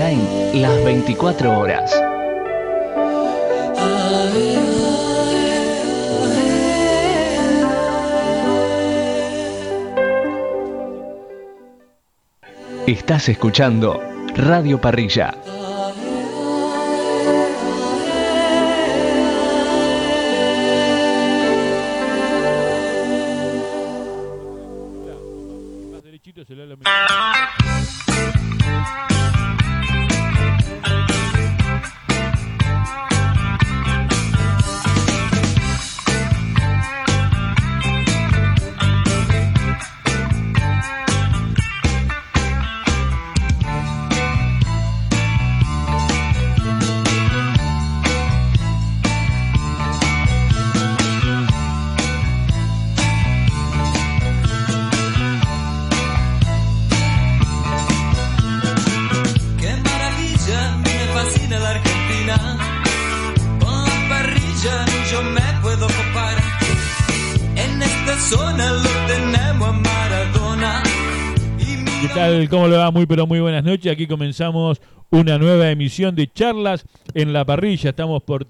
online las 24 horas. Estás escuchando Radio Parrilla. ¿Cómo le va? Muy pero muy buenas noches. Aquí comenzamos una nueva emisión de Charlas en la Parrilla. Estamos por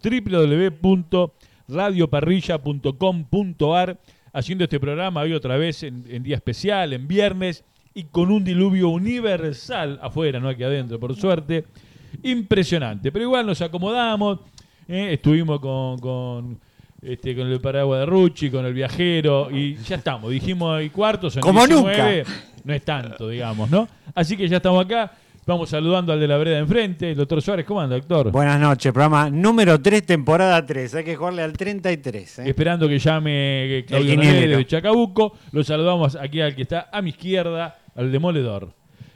www.radioparrilla.com.ar haciendo este programa hoy otra vez en día especial, en viernes, y con un diluvio universal afuera, no aquí adentro, por suerte. Impresionante, pero igual nos acomodamos. Estuvimos con el paraguas de Rucci, con el viajero, y ya estamos. Dijimos y cuartos, son como 19. Nunca. No es tanto, digamos, ¿no? Así que ya estamos acá. Vamos saludando al de la vereda enfrente. El doctor Suárez, ¿cómo anda, doctor? Buenas noches, programa número 3, temporada 3. Hay que jugarle al 33. Esperando que llame Claudio Nolé de Chacabuco. Lo saludamos aquí al que está a mi izquierda, al demoledor.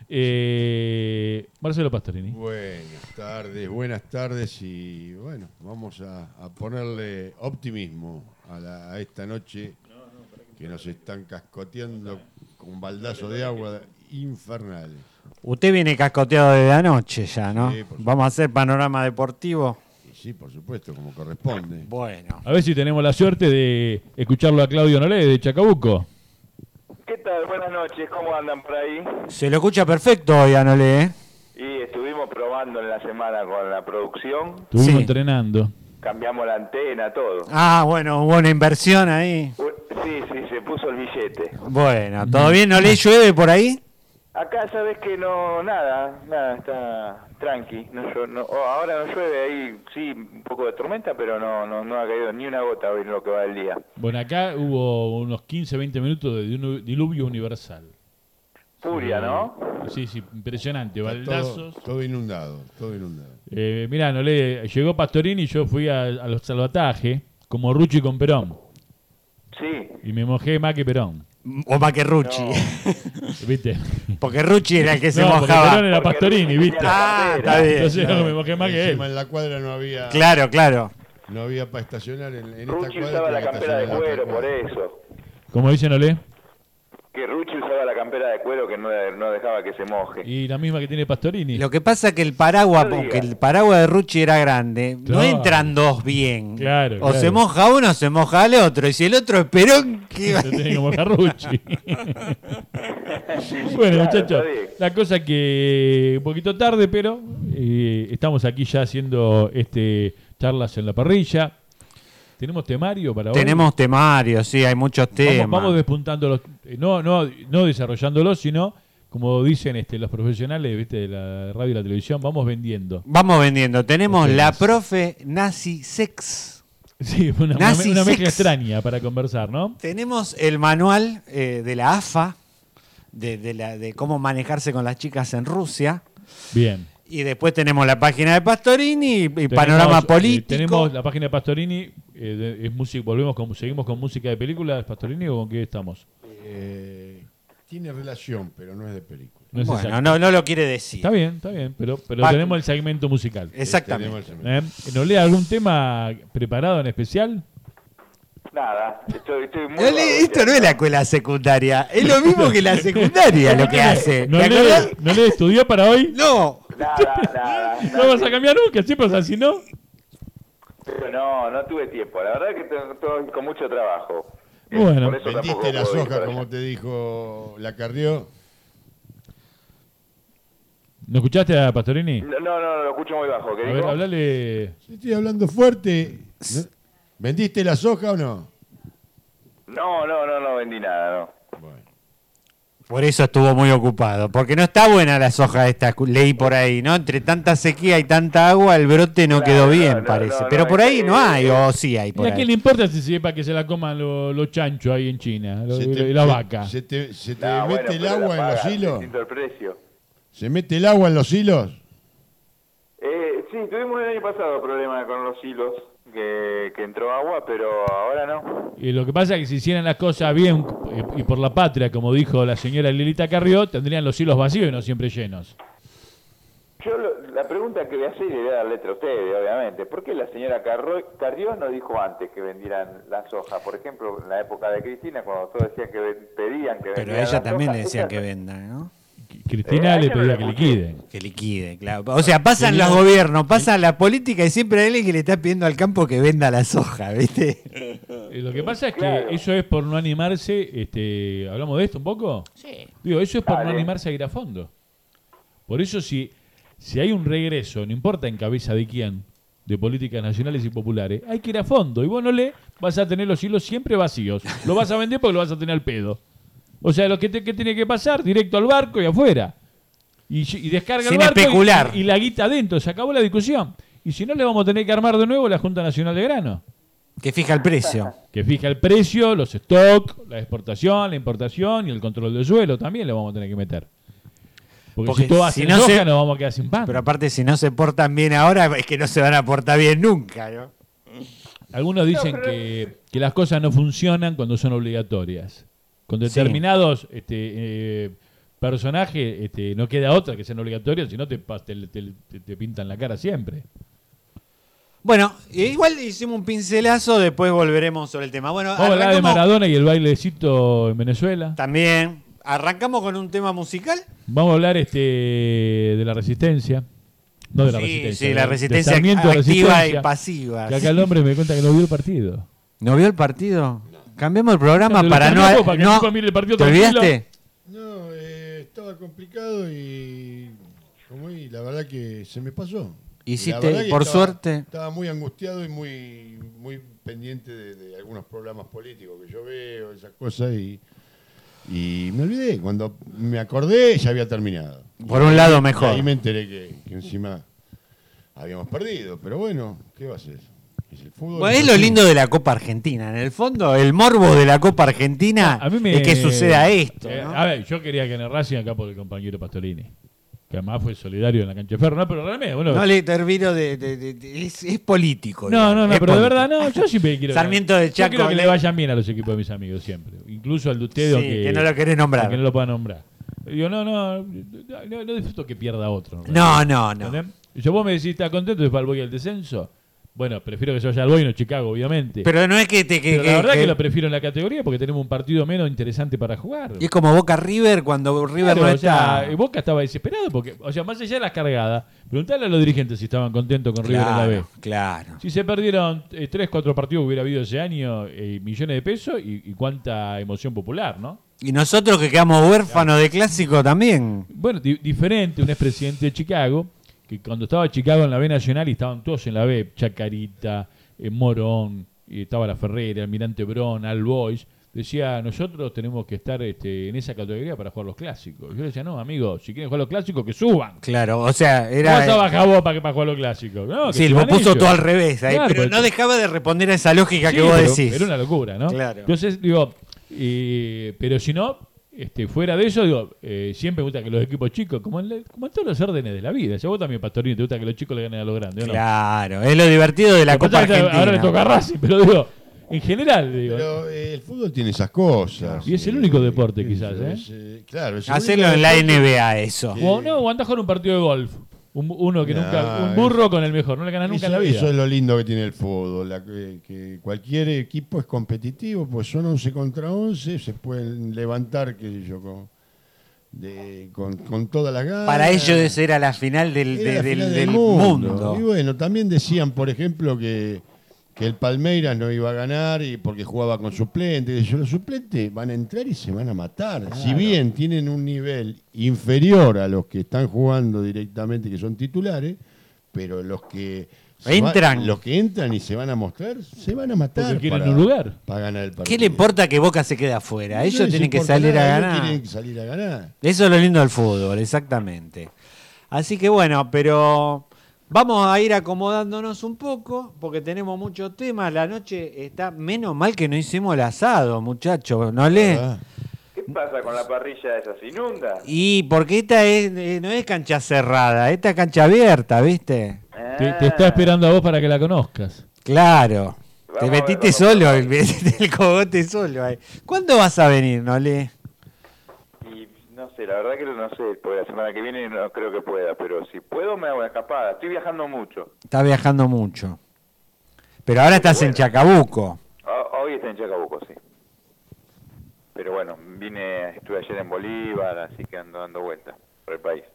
Marcelo Pastorini. Buenas tardes y bueno, vamos a ponerle optimismo a esta noche que nos están cascoteando con baldazo de agua infernal. Usted viene cascoteado desde anoche ya, ¿no? Sí, vamos a hacer panorama deportivo. Sí, por supuesto, como corresponde. Bueno. A ver si tenemos la suerte de escucharlo a Claudio Nolé de Chacabuco. ¿Qué tal? Buenas noches, ¿cómo andan por ahí? Se lo escucha perfecto hoy, Anolé, ¿eh? Y estuvimos probando en la semana con la producción. Estuvimos entrenando. Cambiamos la antena, todo. Ah, bueno, hubo una inversión ahí. Sí, se puso el billete. Bueno, ¿todo bien? ¿No le llueve por ahí? Acá sabes que no, nada, está tranqui. Ahora no llueve, ahí sí, un poco de tormenta, pero no ha caído ni una gota hoy en lo que va del día. Bueno, acá hubo unos 15-20 minutos de diluvio universal. Furia, ¿no? Sí, impresionante, baldazos. Todo inundado. Mirá, Nolé, llegó Pastorini y yo fui a los salvatajes, como Rucci con Perón. Sí. Y me mojé más que Perón. O más que Rucci. No. ¿Viste? Porque Rucci era el que se Porque mojaba. Perón era Pastorini, ¿viste? Ah, está bien. Entonces me mojé más que él. Encima en la cuadra no había... Claro. No había para estacionar en esta Rucci cuadra. usaba la campera de cuero, por eso. ¿Cómo dice Nolé? Que Rucci usaba la campera de cuero que no dejaba que se moje. Y la misma que tiene Pastorini. Lo que pasa es que el paraguas, aunque el paraguas de Rucci era grande, no Claro. entran dos bien. Claro, O claro. se moja uno o se moja el otro. Y si el otro es Perón, ¿qué va? Lo tiene como Rucci. Bueno, Claro, muchachos, está bien. la cosa que un poquito tarde, pero estamos aquí ya haciendo charlas en la parrilla. ¿Tenemos temario para hoy? Tenemos temario, sí, hay muchos temas. Vamos despuntando los, no desarrollándolos, sino como dicen los profesionales, ¿viste? De la radio y la televisión, vamos vendiendo. Tenemos Los la temas. profe Nazi Sex. Sí, una Nazi mezcla Sex. extraña para conversar, ¿no? Tenemos el manual de la AFA, de cómo manejarse con las chicas en Rusia. Bien. Y después tenemos la página de Pastorini y panorama político. Tenemos la página de Pastorini, es música, seguimos con música de película de Pastorini, ¿o con qué estamos? Tiene relación, pero no es de película. No es Bueno, exacto. no lo quiere decir. Está bien, pero tenemos el segmento musical. Exactamente. ¿No lea algún tema preparado en especial? Nada, estoy muy... Esto no es la escuela secundaria, es lo mismo que la secundaria lo que hace. ¿No ¿Te le acordás? estudió para hoy? No. Nada. ¿No vas a cambiar nunca? ¿Siempre es así, no? Pero no tuve tiempo. La verdad que estoy con mucho trabajo. Bueno. Por eso tampoco ¿Vendiste la puedo ir soja para como allá. te dijo la Carrió? ¿No escuchaste a Pastorini? No, lo escucho muy bajo. ¿Qué A ver, dijo? hablale. Si estoy hablando fuerte. ¿Vendiste la soja o no? No vendí nada, no. Bueno. Por eso estuvo muy ocupado. Porque no está buena la soja esta, leí por ahí, ¿no? Entre tanta sequía y tanta agua, el brote no Claro, quedó bien, no, parece. no, Pero por ahí es- no hay, o sí hay ¿Y por a quién le ahí. importa si sepa que se la coman los chanchos ahí en China? La vaca. ¿Se te No, mete bueno, el pero la agua en los paga, hilos? distinto el precio. ¿Se mete el agua en los hilos? Sí, tuvimos el año pasado problemas con los hilos, que entró agua, pero ahora no. Y lo que pasa es que si hicieran las cosas bien y por la patria, como dijo la señora Lilita Carrió, tendrían los hilos vacíos y no siempre llenos. La pregunta que voy a hacer y le voy a dar letra a ustedes, obviamente. ¿Por qué la señora Carrió no dijo antes que vendieran la soja? Por ejemplo, en la época de Cristina, cuando todos decían que pedían que vendieran Pero a ella la también soja, le decían ella que no- vendan, ¿no? Cristina a le ella no pedía la que escuché. liquiden. Que liquide, claro. O sea, pasan los gobiernos, pasan la política y siempre hay alguien que le está pidiendo al campo que venda la soja, ¿viste? Lo que pasa es que Claro. eso es por no animarse, ¿hablamos de esto un poco? Sí. Digo, eso es por no Dale. animarse a ir a fondo. Por eso si hay un regreso, no importa en cabeza de quién, de políticas nacionales y populares, hay que ir a fondo. Y vos no vas a tener los hilos siempre vacíos. Lo vas a vender porque lo vas a tener al pedo. O sea, ¿qué tiene que pasar? Directo al barco y afuera. Y descarga Sin el barco especular. y la guita adentro. Se acabó la discusión. Y si no, le vamos a tener que armar de nuevo la Junta Nacional de Grano, Que fija el precio. que fija el precio, los stocks, la exportación, la importación y el control del suelo también le vamos a tener que meter. Porque si todo hace si no soja, se- nos vamos a quedar sin pan. Pero aparte, si no se portan bien ahora, es que no se van a portar bien nunca, ¿no? Algunos dicen No, pero- que las cosas no funcionan cuando son obligatorias. Con determinados personajes no queda otra que sean obligatorios, si no te pintan la cara siempre. Bueno, igual hicimos un pincelazo, después volveremos sobre el tema. Bueno, Vamos a hablar de Maradona y el bailecito en Venezuela. también. ¿Arrancamos con un tema musical? Vamos a hablar de la resistencia. No de la Sí, resistencia. sí, la de resistencia Sarmiento activa Resistencia, y pasiva. Que acá el hombre me cuenta que no vio el partido. ¿No vio el partido? Cambiemos el programa Lo para no... cambiamos para que el no tipo mire el partido ¿Te tranquilo. olvidaste? No, estaba complicado y la verdad que se me pasó. Hiciste, La verdad que por estaba- suerte. Estaba muy angustiado y muy pendiente de algunos programas políticos que yo veo, esas cosas, y me olvidé. Cuando me acordé, ya había terminado. Por un lado, Y mejor. ahí me enteré que encima habíamos perdido, pero bueno, ¿qué va a ser? Es el fútbol. Bueno, es lo lindo de la Copa Argentina. En el fondo, el morbo de la Copa Argentina A mí me- es que suceda esto. ¿no? A ver, yo quería que en el Racing acá por el compañero Pastorini, que además fue solidario en la cancha de Ferro, no, pero realmente, bueno, No le termino es político. no, digamos, es pero de político. verdad, no, yo siempre quiero. Sarmiento de yo Chaco, quiero que le le- vayan bien a los equipos de mis amigos siempre. Incluso al de ustedes, Sí, que no lo querés nombrar. que no lo pueda nombrar. Digo, no disfruto que pierda otro. No. ¿Entendés? Y yo vos me decís, ¿estás contento de ir al Boy al descenso? Bueno, prefiero que se vaya al Boy, no Chicago, obviamente. Pero no es que te... Pero la verdad que lo prefiero en la categoría porque tenemos un partido menos interesante para jugar. Y es como Boca River cuando River Claro, no o sea, está... Boca estaba desesperado porque, o sea, más allá de las cargadas, preguntarle a los dirigentes si estaban contentos con River en la B. Claro. Si se perdieron 3-4 partidos que hubiera habido ese año, millones de pesos y cuánta emoción popular, ¿no? Y nosotros que quedamos huérfanos de clásico también. Bueno, diferente, un expresidente de Chicago, que cuando estaba Chicago en la B Nacional y estaban todos en la B, Chacarita, Morón, y estaba La Ferrera, Almirante Brón, Al Boys, decía, nosotros tenemos que estar en esa categoría para jugar los clásicos. Yo le decía, no, amigo, si quieren jugar los clásicos, que suban. Claro, o sea, ¿Cómo era... vas a bajar vos para jugar los clásicos? No, que Sí, lo suban puso ellos. todo al revés ahí, Claro, pero porque- no dejaba de responder a esa lógica Sí, que vos pero decís. era una locura, ¿no? Claro. Entonces, digo, pero si no, fuera de eso, digo, siempre me gusta que los equipos chicos, como en todos los órdenes de la vida, si a vos también, Pastorini, te gusta que los chicos le ganen a los grandes, ¿o no? Claro, es lo divertido de la Lo que Copa pasa es que Argentina. ahora le toca a Racing, pero digo, en general, digo. Pero el fútbol tiene esas cosas. Y es el único deporte, quizás, Claro, es el Hacerlo único en la deporte. NBA, eso. O andás con un partido de golf. Uno que Nah, nunca. Un burro con el mejor, no le ganas nunca en la vida. Eso es lo lindo que tiene el fútbol, que cualquier equipo es competitivo, pues son 11 contra 11, se pueden levantar, qué sé yo, con toda la gana. Para ellos era la final Era la final del mundo. Y bueno, también decían, por ejemplo, que que el Palmeiras no iba a ganar y porque jugaba con suplentes. Los suplentes van a entrar y se van a matar. Claro. Si bien tienen un nivel inferior a los que están jugando directamente, que son titulares, pero los que entran y se van a mostrar, se van a matar. Porque quieren un lugar. Para ganar el partido. ¿Qué le importa que Boca se quede afuera? No Ellos les tienen que importa salir nada, a ellos ganar. tienen que salir a ganar. Eso es lo lindo del fútbol, exactamente. Así que bueno, pero vamos a ir acomodándonos un poco, porque tenemos muchos temas. La noche está, menos mal que no hicimos el asado, muchachos, ¿no le? ¿Qué pasa con la parrilla esa? ¿Se inunda? Y porque esta no es cancha cerrada, esta es cancha abierta, ¿viste? Te está esperando a vos para que la conozcas. Claro. Vamos Te a metiste ver, solo, vamos a ver. metiste el cogote solo ahí. ¿Cuándo vas a venir, Nole? Y no sé, la verdad que no sé, porque la semana que viene no creo que pueda, pero si puedo me hago una escapada. Estoy viajando mucho. Estás viajando mucho. Pero ahora estás en Chacabuco. Hoy está en Chacabuco, sí. Pero bueno, estuve ayer en Bolívar, así que ando dando vueltas por el país.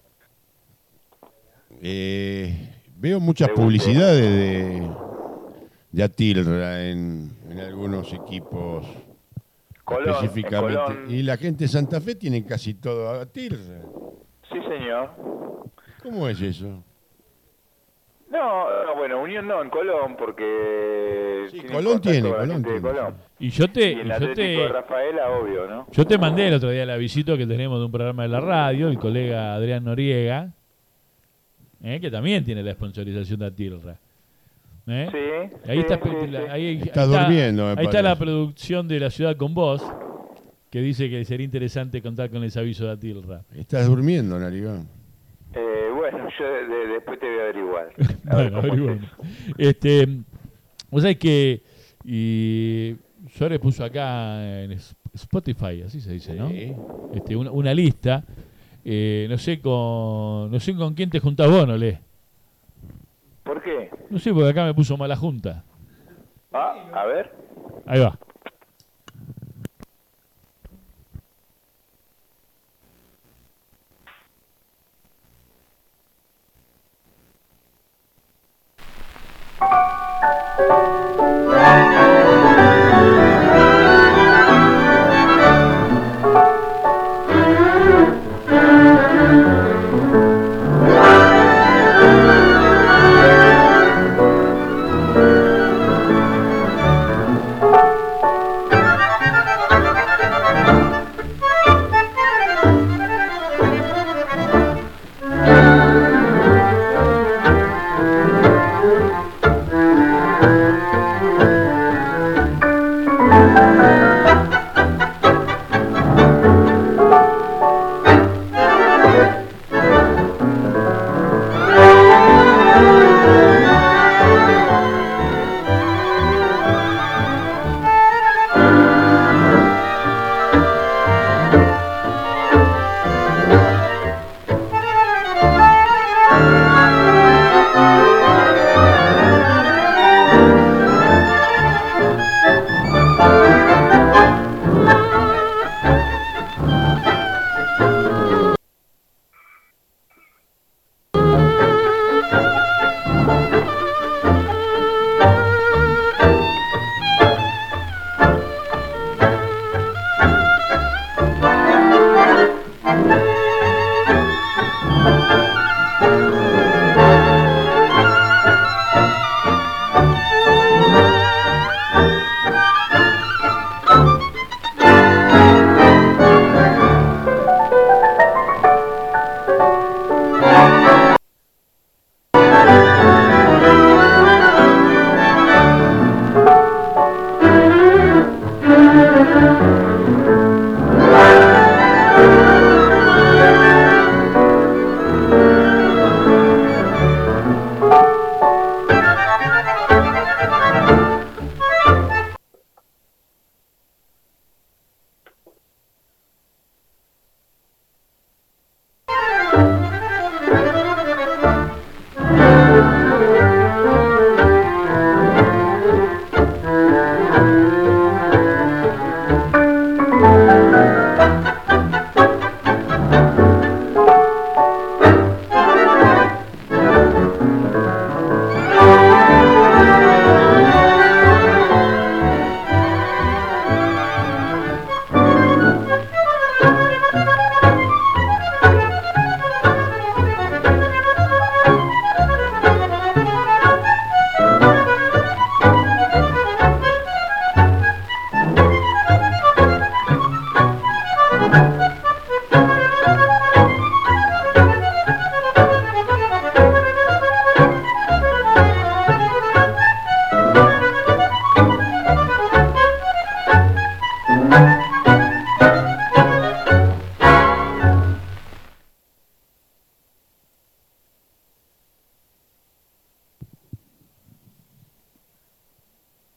Veo muchas publicidades de Atilra en algunos equipos Colón, específicamente. en Colón. Y la gente de Santa Fe tiene casi todo a Atilra. Sí, señor. ¿Cómo es eso? No, bueno, Unión no, en Colón, porque... Sí, tienen Colón contacto tiene, con la Colón gente de tiene. Colón. Y yo Y el Atlético de Rafaela, obvio, ¿no? yo te mandé el otro día el avisito que tenemos de un programa de la radio, el colega Adrián Noriega, que también tiene la sponsorización de Atilra. Sí. Ahí está, sí. ahí Está durmiendo, me ahí está parece. la producción de La Ciudad con Vos, que dice que sería interesante contar con ese aviso de Atilra. Estás durmiendo, Narigón. Bueno, yo después te voy a averiguar. Bueno, averiguamos. Vos sabés que Suárez puso acá en Spotify, así se dice, ¿no? Sí. Una lista. No sé con quién te juntás vos, ¿no, Le? ¿Por qué? No sé, porque acá me puso mala junta. A ver. Ahí va.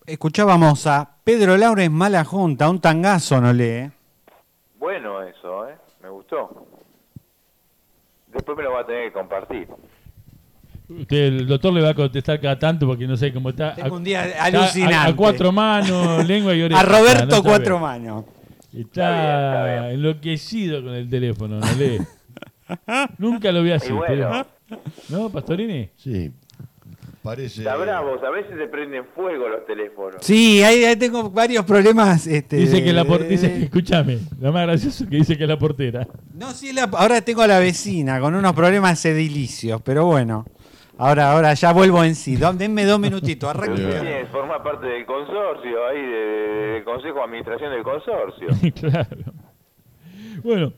Escuchábamos a Pedro Laures Mala Junta, un tangazo, ¿no lee? Bueno eso, me gustó. Después me lo va a tener que compartir. El doctor le va a contestar cada tanto porque no sé cómo está. Tengo un día Está alucinante. A cuatro manos, lengua y oreja. A Roberto no sabe. Cuatro Manos. Está Está bien. enloquecido con el teléfono, no lee. Nunca lo vi así. Y bueno. ¿No, Pastorini? Sí, parece... Está bravo, a veces se prenden fuego los teléfonos. Sí, ahí tengo varios problemas. Dice que dice que, escúchame, lo más gracioso es que dice que es la portera. No, sí, ahora tengo a la vecina con unos problemas edilicios, pero bueno. Ahora ya vuelvo en sí. Denme 2 minutitos, Pero arranque. usted tiene que formar parte del consorcio, ahí del Consejo de Administración del Consorcio. Claro. Bueno,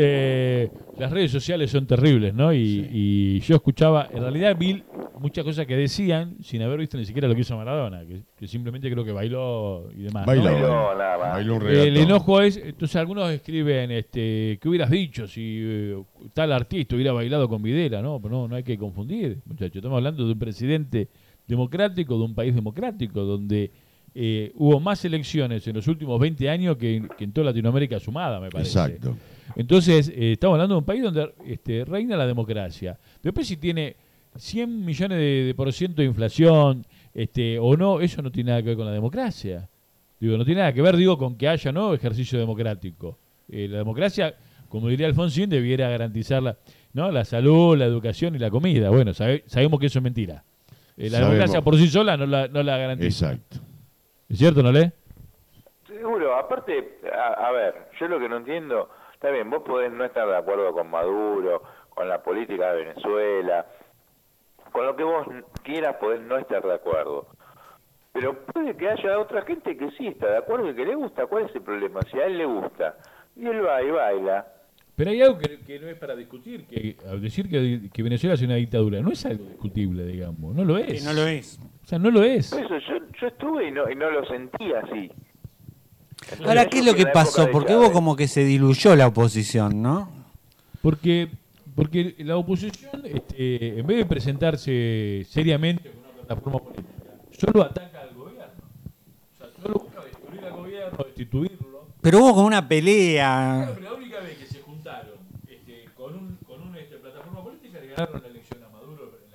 las redes sociales son terribles, ¿no? Y yo escuchaba, en realidad vi muchas cosas que decían sin haber visto ni siquiera lo que hizo Maradona, que simplemente creo que bailó y demás. ¿no? Bailó, nada más. Bailó un regatón. El enojo es, entonces algunos escriben, ¿qué hubieras dicho si tal artista hubiera bailado con Videla? No, pero no hay que confundir, muchachos. Estamos hablando de un presidente democrático, de un país democrático, donde hubo más elecciones en los últimos 20 años que en toda Latinoamérica sumada, me parece. Exacto. Entonces, estamos hablando de un país donde reina la democracia. Después, si tiene 100 millones de por ciento de inflación o no, eso no tiene nada que ver con la democracia. Digo, no tiene nada que ver, con que haya no ejercicio democrático. La democracia, como diría Alfonsín, debiera garantizar la salud, la educación y la comida. Bueno, sabemos que eso es mentira. La democracia por sí sola no la garantiza. Exacto. ¿Es cierto, no lee? Seguro, aparte, a ver, yo lo que no entiendo, está bien, vos podés no estar de acuerdo con Maduro, con la política de Venezuela, con lo que vos quieras podés no estar de acuerdo. Pero puede que haya otra gente que sí está de acuerdo y que le gusta. ¿Cuál es el problema? Si a él le gusta y él va y baila. Pero hay algo que no es para discutir, que decir que Venezuela es una dictadura no es algo discutible, digamos, no lo es. Sí, no lo es. O sea, no lo es. Por eso yo estuve y no lo sentí así. Entonces, Ahora, ¿qué es lo que pasó? Porque hubo como que se diluyó la oposición, ¿no? Porque la oposición, en vez de presentarse seriamente con una plataforma política, solo ataca al gobierno. O sea, solo busca destruir al gobierno, destituirlo. Pero hubo como una pelea. Pero la única vez que se juntaron con una plataforma política le ganaron la elección a Maduro en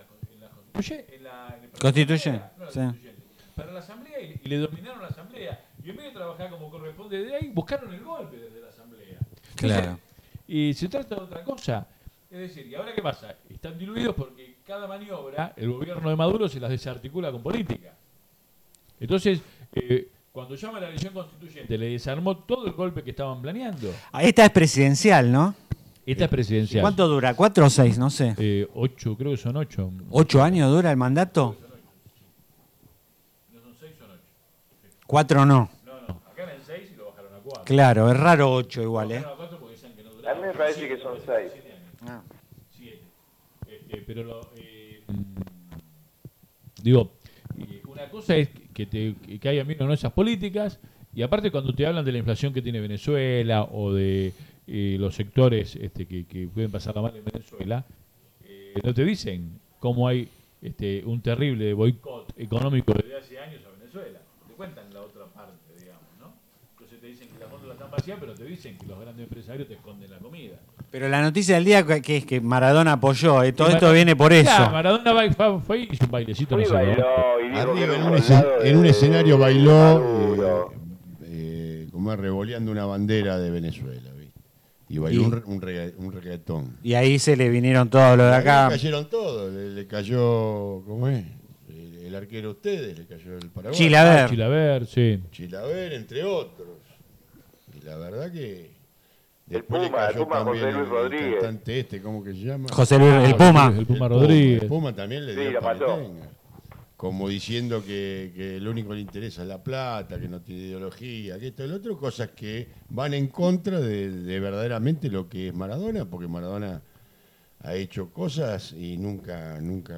la Constituyente, sí. para la asamblea y le dominaron la asamblea. Y en vez de trabajar como corresponde de ahí, buscaron el golpe desde la asamblea. Claro. Y se trata de otra cosa. Es decir, ¿y ahora qué pasa? Están diluidos porque cada maniobra, el gobierno de Maduro se las desarticula con política. Entonces, cuando llama a la elección constituyente, le desarmó todo el golpe que estaban planeando. Esta es presidencial, ¿no? Esta es presidencial. ¿Cuánto dura? ¿4 o 6? No sé. 8, creo que son 8. ¿8 años dura el mandato? No son 6, son 8. 4 no. No, acá eran 6 y lo bajaron a 4. Claro, es raro 8 igual, ¿eh? Bajaron a 4 porque decían que no A duraba. mí me parece que son 6. 7. Pero digo, una cosa es que haya menos esas políticas, y aparte cuando te hablan de la inflación que tiene Venezuela o de los sectores que pueden pasarla mal en Venezuela, no te dicen cómo hay un terrible boicot económico desde hace años a Venezuela. Te cuentan la otra parte, digamos, ¿no? Entonces te dicen que las góndolas están vacías, pero te dicen que los grandes empresarios te esconden la comida. Pero la noticia del día que es que Maradona apoyó, todo esto viene por eso. Claro, Maradona fue y hizo un bailecito. Fue No y sé, ¿no? bailó y dijo que Arriba era en un un, soldado en un de escenario bailó Maduro. como revoleando una bandera de Venezuela. ¿vi? Y bailó un reggaetón. Y ahí se le vinieron todos los de Ahí acá. le cayeron todos. Le cayó, ¿cómo es? El arquero a ustedes, le cayó el Paraguay. Chilaver. Chilaver, sí. Chilaver, entre otros. Y la verdad que... El después le Puma, cayó el Puma también José Luis el Rodríguez. cantante ¿cómo que se llama? José Luis, el Puma. El Puma Rodríguez. El Puma también le Sí, dio lo mató. palentenga. Como diciendo que lo único que le interesa es la plata, que no tiene ideología, que esto y lo otro, cosas que van en contra de verdaderamente lo que es Maradona, porque Maradona ha hecho cosas y nunca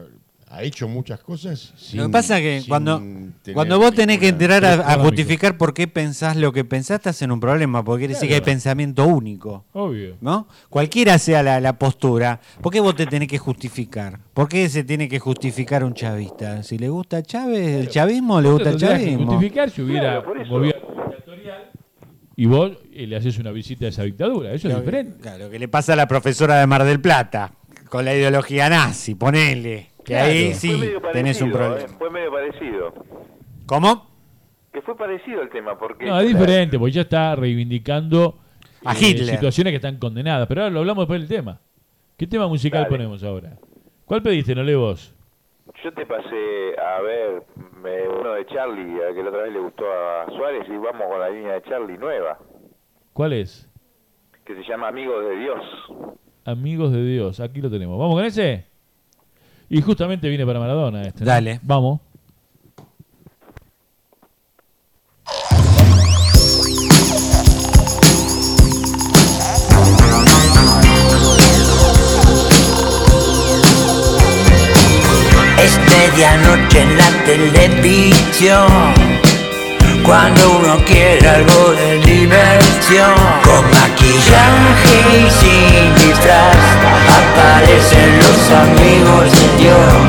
ha hecho muchas cosas. Lo que pasa es que sin cuando tener vos tenés que ninguna- entrar a económico. justificar por qué pensás lo que pensás, estás en un problema, porque quiere decir que hay pensamiento único, Obvio. ¿no? Cualquiera sea la postura, ¿por qué vos te tenés que justificar? ¿Por qué se tiene que justificar un chavista? Si le gusta Chávez, el chavismo, le gusta el Tendrías que chavismo. justificar si hubiera Claro, por un eso. gobierno dictatorial y vos le haces una visita a esa dictadura. Eso es diferente. Claro, lo que le pasa a la profesora de Mar del Plata, con la ideología nazi, ponele. Que Claro. ahí Fue sí medio tenés un parecido, problema. fue medio parecido. ¿Cómo? Que fue parecido el tema, porque... No, es diferente, porque ella está reivindicando A Hitler. situaciones que están condenadas. Pero ahora lo hablamos después del tema. ¿Qué tema musical Dale. ponemos ahora? ¿Cuál pediste? No lee vos. Yo te pasé a ver uno de Charlie, que la otra vez le gustó a Suárez, y vamos con la línea de Charlie nueva, ¿Cuál es? que se llama Amigos de Dios. Amigos de Dios. Aquí lo tenemos. ¿Vamos con ese? Y justamente viene para Maradona este, ¿no? Dale. Vamos. Es medianoche en la televisión, cuando uno quiere algo de diversión. Con maquillaje y sin disfraz aparecen los amigos de Dios.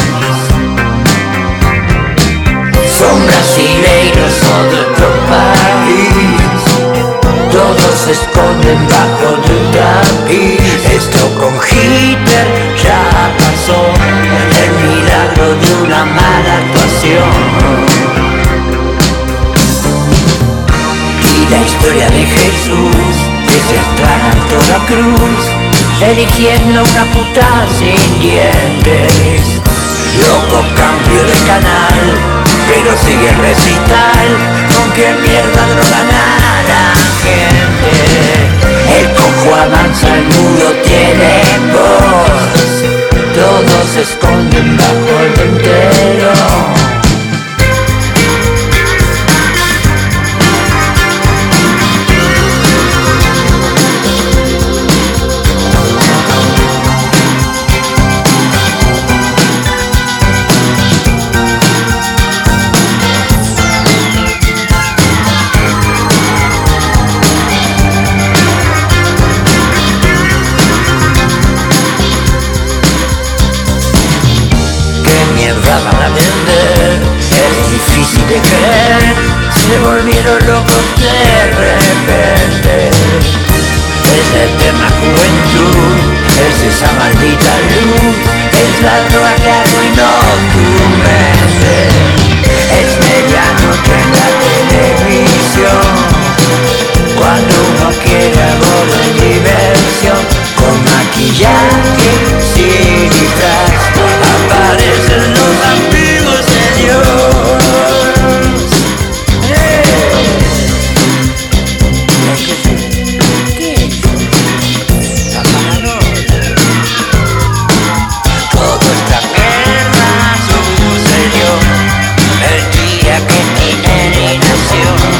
Son brasileiros o de otro país, todos se esconden bajo del tapiz. Esto con Hitler ya pasó, el milagro de una mala actuación. Y la historia de Jesús, desde entrar a toda cruz, eligiendo una puta sin dientes. Loco cambio de canal, pero sigue el recital. ¿Con qué mierda drogan a la gente? El cojo avanza, el mudo tiene voz, todos se esconden bajo el ventero. ¿Qué mierda van a vender? Es difícil de creer, se volvieron locos de repente. Es la eterna juventud, es esa maldita luz, es la droga que arruinó tu mente. Es medianoche en la televisión, cuando uno quiere algo de diversión. Con maquillaje sin disfraz aparecen los amigos de Dios. ¿Qué es? La paranoia. Toda esta mierda sucedió el día que Tinelli nació.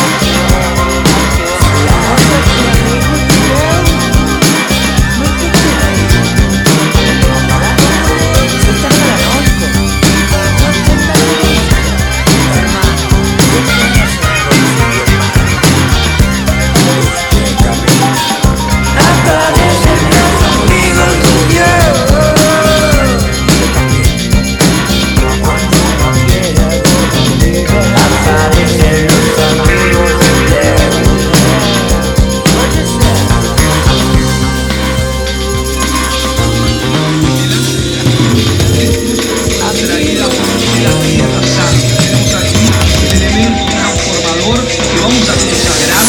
Aparecen los amigos de Dios. Aparecen los amigos de Atraída de la tierra santa. Tenemos aquí el elemento transformador que vamos a consagrar.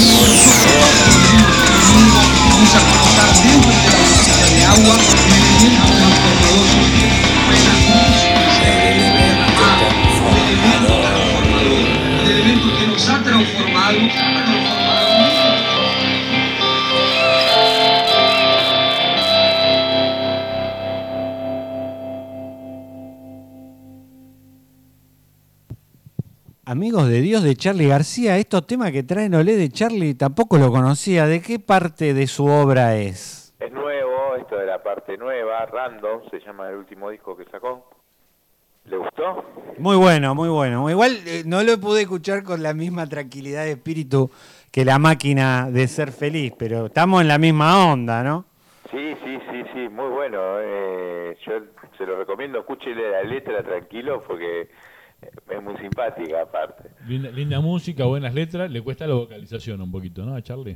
Vamos a colocar dentro de la botella de agua el elemento transformador. El elemento que nos ha transformado. Amigos de Dios de Charly García, estos temas que traen Olé de Charly tampoco lo conocía. ¿De qué parte de su obra es? Es nuevo, esto de la parte nueva, Random, se llama el último disco que sacó. ¿Le gustó? Muy bueno, muy bueno. Igual no lo pude escuchar con la misma tranquilidad de espíritu que La Máquina de Ser Feliz, pero estamos en la misma onda, ¿no? Sí, muy bueno. Yo se lo recomiendo, escúchele la letra tranquilo porque es muy simpática aparte. Linda música, buenas letras, le cuesta la vocalización un poquito, ¿no, a Charlie?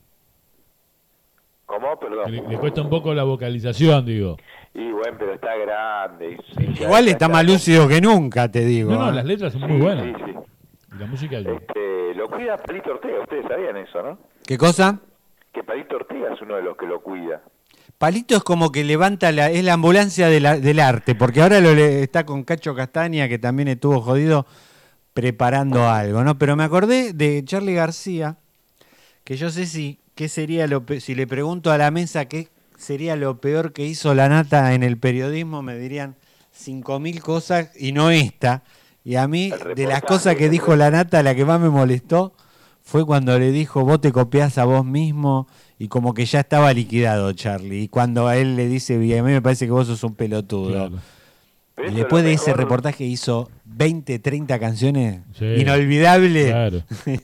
¿Cómo? Perdón. Le cuesta un poco la vocalización, digo. Y bueno, pero está grande. Igual está más lúcido que nunca, te digo. No, ¿eh? las letras son muy buenas. Sí. Y la música ayuda. Lo cuida Palito Ortega, ustedes sabían eso, ¿no? ¿Qué cosa? Que Palito Ortega es uno de los que lo cuida. Palito es como que levanta es la ambulancia del arte, porque ahora está con Cacho Castaña, que también estuvo jodido preparando algo, ¿no? Pero me acordé de Charly García, que yo sé qué sería si le pregunto a la mesa qué sería lo peor que hizo la nata en el periodismo, me dirían 5.000 cosas y no esta. Y a mí, de las cosas que dijo la nata, la que más me molestó fue cuando le dijo, vos te copiás a vos mismo, y como que ya estaba liquidado Charly. Y cuando a él le dice, y a mí me parece que vos sos un pelotudo. Claro. Pero Y eso después es lo de ese mejor. reportaje hizo 20, 30 canciones Sí. inolvidables. Claro.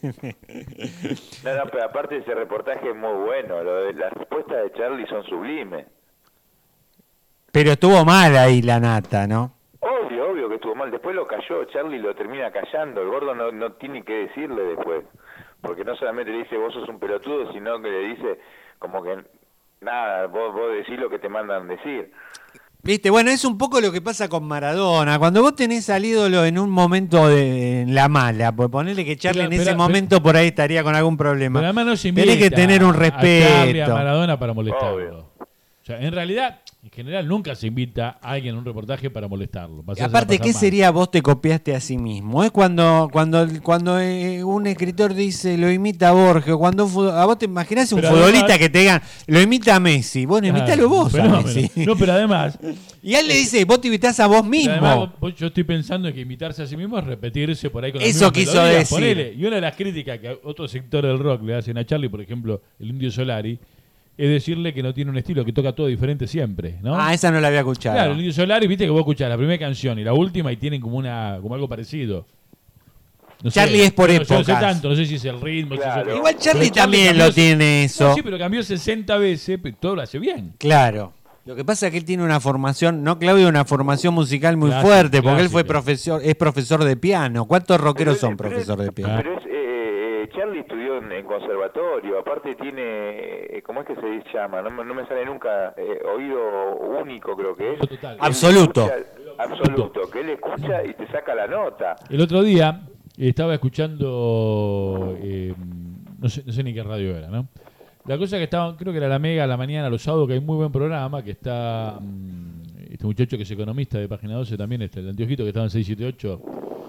No, pero aparte ese reportaje es muy bueno. Las respuestas de Charly son sublimes. Pero estuvo mal ahí la nata, ¿no? Obvio que estuvo mal. Después lo cayó, Charly lo termina callando. El gordo no tiene que decirle después. Porque no solamente le dice vos sos un pelotudo, sino que le dice como que nada, vos decís lo que te mandan decir. Viste, bueno, es un poco lo que pasa con Maradona. Cuando vos tenés al ídolo en un momento en la mala, pues ponele que Charly en ese momento por ahí estaría con algún problema. Pero además no se invita Tenés que tener un a Charly, a respeto. Maradona para molestarlo. Obvio. O sea, en realidad, en general, nunca se invita a alguien en un reportaje para molestarlo. Y aparte, ¿qué sería vos te copiaste a sí mismo? Es cuando un escritor dice lo imita a Borges, o cuando a vos te imaginás un Pero futbolista además- que te digan lo imita a Messi. Bueno, imitalo vos a Messi. No, pero además, Y él le dice, vos te imitás a vos mismo. además, yo estoy pensando en que imitarse a sí mismo es repetirse por ahí con las Eso mismas quiso melodías, decir. ponele. Y una de las críticas que otro sector del rock le hacen a Charly, por ejemplo, el Indio Solari, es decirle que no tiene un estilo, que toca todo diferente siempre, ¿no? Ah, esa no la había escuchado. Claro, el Indio Solari, viste que vos escuchás la primera canción y la última y tienen como algo parecido. No sé, Charly es por yo no sé épocas. tanto, no sé si es el ritmo. si es Claro. otro. Igual Charly Pero también cambió- lo tiene eso. No, sí, pero cambió 60 veces, pero todo lo hace bien. Claro. Lo que pasa es que él tiene una formación, no Claudio, una formación musical muy Clásica, fuerte, porque él fue clásica. es profesor de piano. ¿Cuántos rockeros son Pero profesor de piano? Pero Charly estudió en conservatorio, aparte tiene, ¿cómo es que se llama? No me sale nunca, oído único creo que es. Total. Absoluto. Absoluto, que él escucha y te saca la nota. El otro día estaba escuchando, no sé ni qué radio era, ¿no? La cosa que estaba, creo que era la Mega a la mañana, los sábados, que hay muy buen programa, que está este muchacho que es economista de Página 12 también, el anteojito que estaba en 678,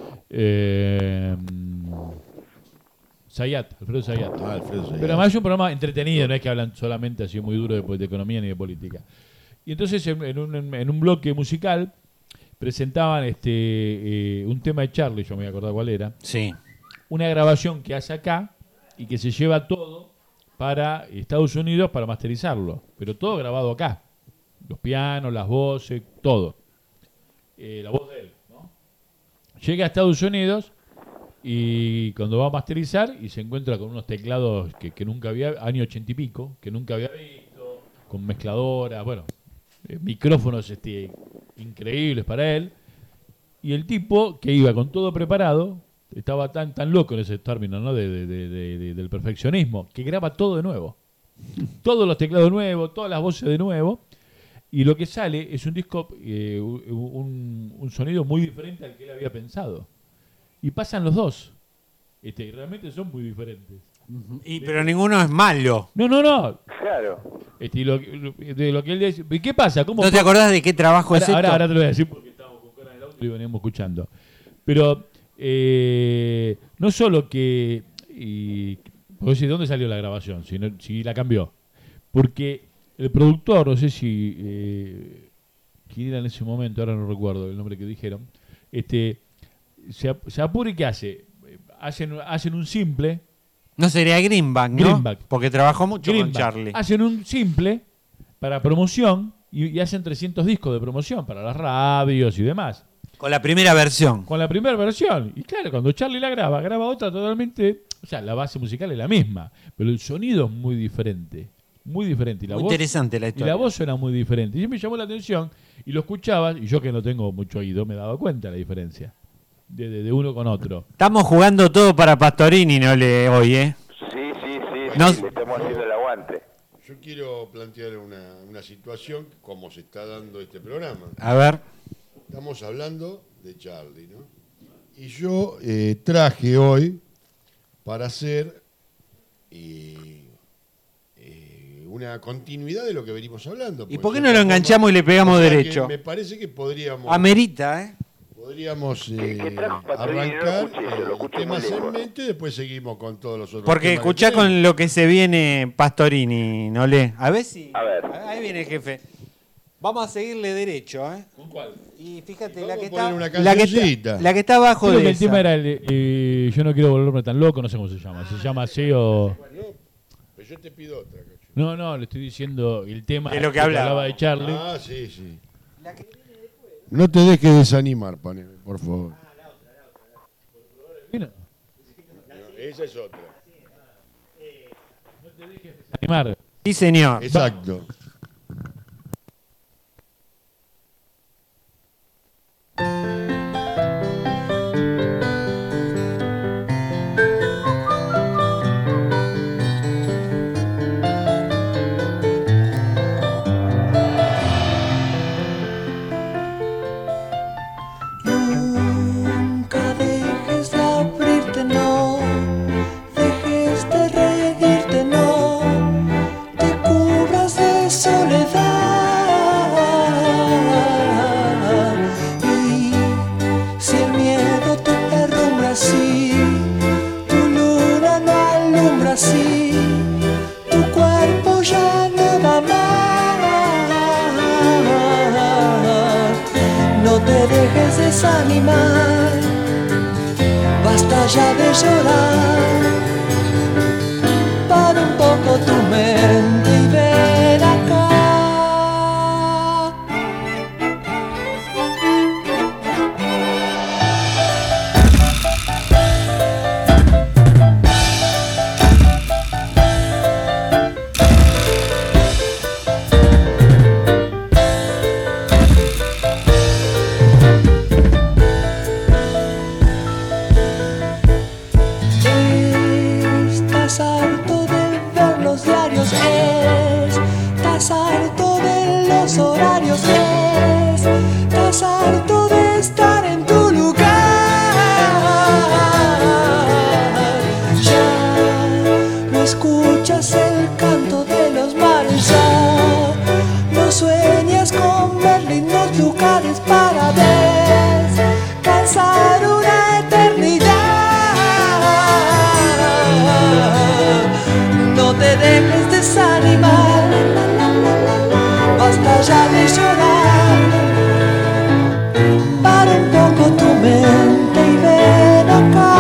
Alfredo Zayat. Alfredo Zayat. Pero además es un programa entretenido, no es que hablan solamente así muy duro de economía ni de política. Y entonces en un bloque musical presentaban un tema de Charly, yo me voy a acordar cuál era, Sí. una grabación que hace acá y que se lleva todo para Estados Unidos para masterizarlo, pero todo grabado acá. Los pianos, las voces, todo. La voz de él, ¿no? Llega a Estados Unidos y cuando va a masterizar y se encuentra con unos teclados que nunca había, año 80 y pico, que nunca había visto, con mezcladoras, bueno, micrófonos increíbles para él. Y el tipo que iba con todo preparado, estaba tan loco en ese término, ¿no? del perfeccionismo, que graba todo de nuevo. Todos los teclados nuevos, todas las voces de nuevo. Y lo que sale es un disco, un sonido muy diferente al que él había pensado. Y pasan los dos. Y realmente son muy diferentes. Pero ninguno es malo. No. Claro. Y de lo que él dice. ¿Y qué pasa? ¿Cómo ¿No te fue? acordás de qué trabajo es esto? Ahora te lo voy a decir porque estábamos con cara del auto y veníamos escuchando. Pero no solo que... ¿de dónde salió la grabación? Si la cambió. Porque el productor, no sé si... ¿quién era en ese momento? Ahora no recuerdo el nombre que dijeron. Se apura y ¿qué hace? Hacen un simple... No sería Greenback, ¿no? Greenback. Porque trabajó mucho Greenback. con Charly. Hacen un simple para promoción y hacen 300 discos de promoción para las radios y demás. Con la primera versión. Con la primera versión. Y claro, cuando Charlie la graba otra totalmente. O sea, la base musical es la misma, pero el sonido es muy diferente. Muy diferente. Y la Muy voz, interesante la y historia. la voz suena muy diferente. Y me llamó la atención y lo escuchaba, y yo que no tengo mucho oído, me daba cuenta la diferencia de uno con otro. Estamos jugando todo para Pastorini, no le hoy, ¿eh? Sí, No- le estamos haciendo el aguante. Yo quiero plantear una situación como se está dando este programa. A ver. Estamos hablando de Charlie, ¿no? Y yo traje hoy para hacer una continuidad de lo que venimos hablando. ¿Y pues, por qué de no lo esta forma, enganchamos y le pegamos o sea que derecho? Me parece que podríamos Amerita, ¿eh? ¿Qué trajo Pastorini? No lo arrancar escuché, yo lo escuché temas muy en lejos. mente y después seguimos con todos los otros Porque temas que escuchá tenemos. con lo que se viene Pastorini, ¿no le? A ver si... A ver. Ahí viene el jefe. Vamos a seguirle derecho, ¿eh? ¿Con cuál? Y fíjate, Y la vamos que, a poner está, una cancioncita. la que está abajo Creo de que el esa. tema era Yo no quiero volverme tan loco, no sé cómo se llama. ¿Se llama así o...? Pero yo te pido otra, Cacho. No, le estoy diciendo el tema De lo que hablaba. de Charlie. Ah, sí. No te dejes desanimar, Pane, por favor. Mira, No, esa es otra. animar. Sí, señor. Exacto. Nunca dejes de abrirte, no dejes de reírte, no te cubras de soledad. Y si el miedo te herrumbra así, tu luna no alumbra así, tu cuerpo ya no da más. No te dejes desanimar, basta ya de llorar. Para un poco tu mente y ven acá. Estás harto de ver los diarios, estás harto de los horarios, estás harto de estar en tu lugar. Ya no escuchas el canto de los mares, ya no sueñas con ver lindos lugares para descansar una eternidad. No te dejes desanimar, basta ya de llorar. Para un poco tu mente y ven acá.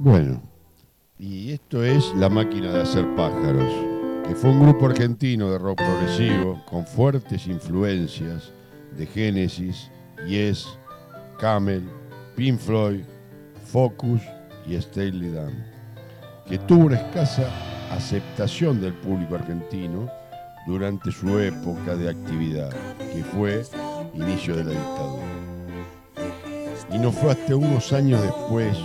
Bueno, y esto es La Máquina de Hacer Pájaros, que fue un grupo argentino de rock progresivo con fuertes influencias de Genesis, Yes, Camel, Pink Floyd, Focus y Steely Dan, que tuvo una escasa aceptación del público argentino durante su época de actividad, que fue inicio de la dictadura. Y no fue hasta unos años después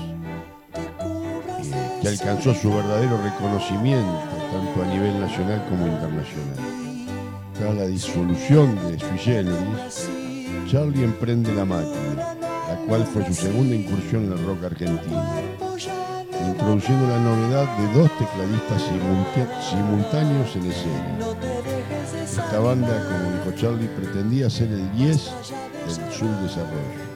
que alcanzó su verdadero reconocimiento, tanto a nivel nacional como internacional. Tras la disolución de Sui Generis, Charlie emprende La Máquina, la cual fue su segunda incursión en el rock argentino, introduciendo la novedad de 2 tecladistas simultáneos en escena. Esta banda, como dijo Charlie, pretendía ser el Yes del subdesarrollo.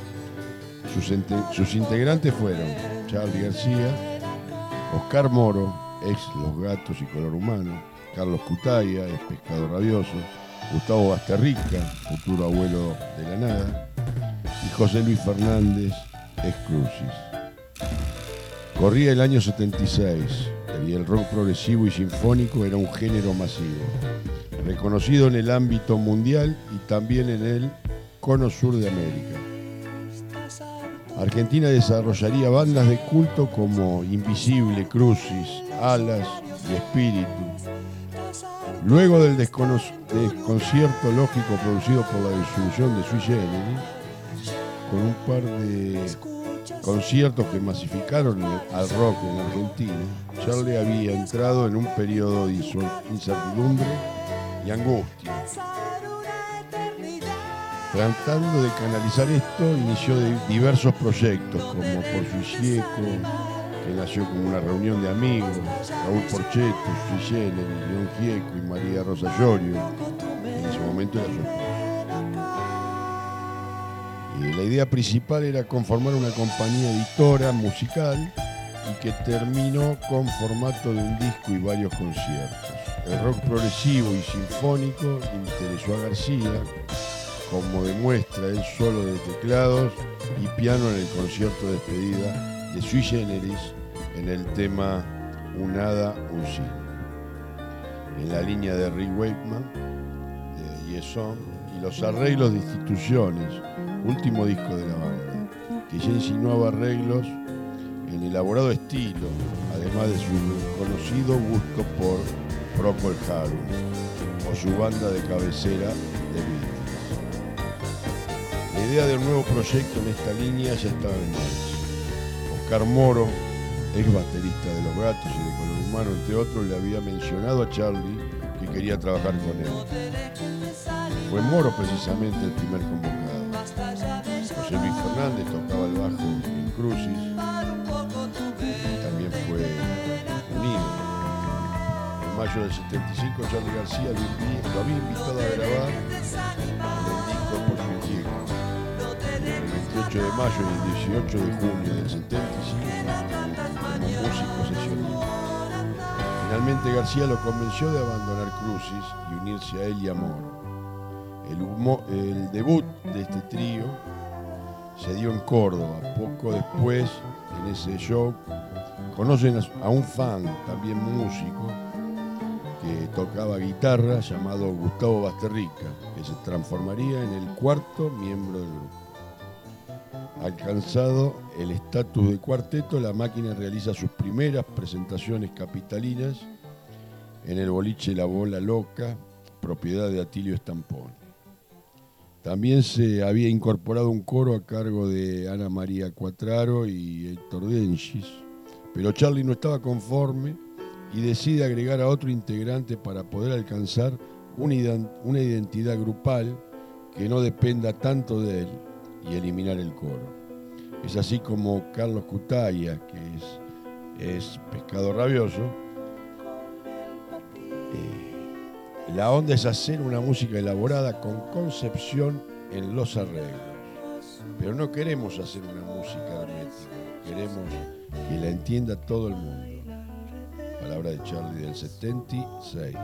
Sus integrantes fueron Charly García, Oscar Moro, ex Los Gatos y Color Humano, Carlos Cutaya, ex Pescado Rabioso, Gustavo Basterrica, futuro abuelo de la nada, y José Luis Fernández, ex Crucis. Corría el año 76 y el rock progresivo y sinfónico era un género masivo, reconocido en el ámbito mundial y también en el cono sur de América. Argentina desarrollaría bandas de culto como Invisible, Crucis, Alas y Espíritu. Luego del desconcierto lógico producido por la disolución de Sui Generis, con un par de conciertos que masificaron al rock en Argentina, Charlie había entrado en un periodo de incertidumbre y angustia. Tratando de canalizar esto, inició diversos proyectos, como Por Sui Gieco, que nació como una reunión de amigos, Raúl Porchetto, Sui Generis, León Gieco y María Rosa Llorio, que en ese momento era su esposa. La idea principal era conformar una compañía editora musical y que terminó con formato de un disco y varios conciertos. El rock progresivo y sinfónico interesó a García, como demuestra el solo de teclados y piano en el concierto de despedida de Sui Generis en el tema Un Hada, un Sí, en la línea de Rick Wakeman de Yes On y los arreglos de Instituciones, último disco de la banda, que ya insinuaba arreglos en elaborado estilo, además de su conocido gusto por Procol Harum o su banda de cabecera de Beatles. La idea de un nuevo proyecto en esta línea ya estaba en marcha. Oscar Moro, ex baterista de Los Gatos y de Color Humano, entre otros, le había mencionado a Charlie que quería trabajar con él. Fue Moro precisamente el primer convocado. José Luis Fernández tocaba el bajo en Crucis y también fue unido. En mayo del 75 Charly García lo había invitado a grabar el disco Por Sui Gieco. El 28 de mayo y el 18 de junio del 75 como músico sesionista. Finalmente García lo convenció de abandonar Crucis y unirse a él y a Moro. El debut de este trío se dio en Córdoba. Poco después, en ese show, conocen a un fan, también músico, que tocaba guitarra, llamado Gustavo Basterrica, que se transformaría en el 4º miembro del grupo. Alcanzado el estatus de cuarteto, La Máquina realiza sus primeras presentaciones capitalinas en el boliche La Bola Loca, propiedad de Atilio Stamponi. También se había incorporado un coro a cargo de Ana María Cuatraro y Héctor Denchis, pero Charlie no estaba conforme y decide agregar a otro integrante para poder alcanzar una identidad grupal que no dependa tanto de él y eliminar el coro. Es así como Carlos Cutaya, que es Pescado Rabioso, la onda es hacer una música elaborada con concepción en los arreglos. Pero no queremos hacer una música hermética, queremos que la entienda todo el mundo. Palabra de Charlie del 76.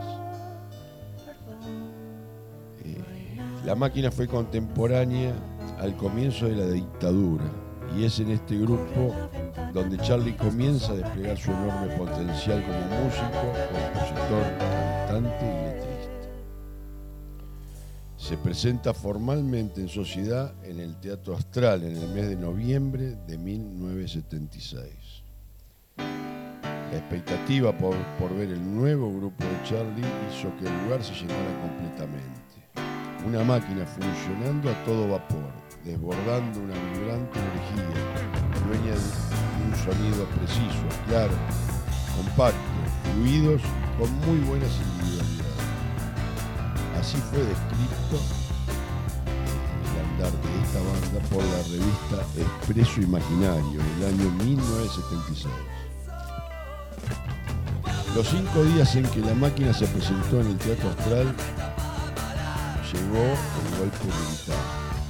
La Máquina fue contemporánea al comienzo de la dictadura y es en este grupo donde Charlie comienza a desplegar su enorme potencial como músico, compositor, cantante y letrista. Se presenta formalmente en sociedad en el Teatro Astral en el mes de noviembre de 1976. La expectativa por ver el nuevo grupo de Charlie hizo que el lugar se llenara completamente. Una máquina funcionando a todo vapor, desbordando una vibrante energía, dueña de un sonido preciso, claro, compacto, fluidos y con muy buenas individualidades. Así fue descrito el andar de esta banda por la revista Expreso Imaginario en el año 1976. Los 5 días en que la máquina se presentó en el Teatro Astral, llegó el golpe militar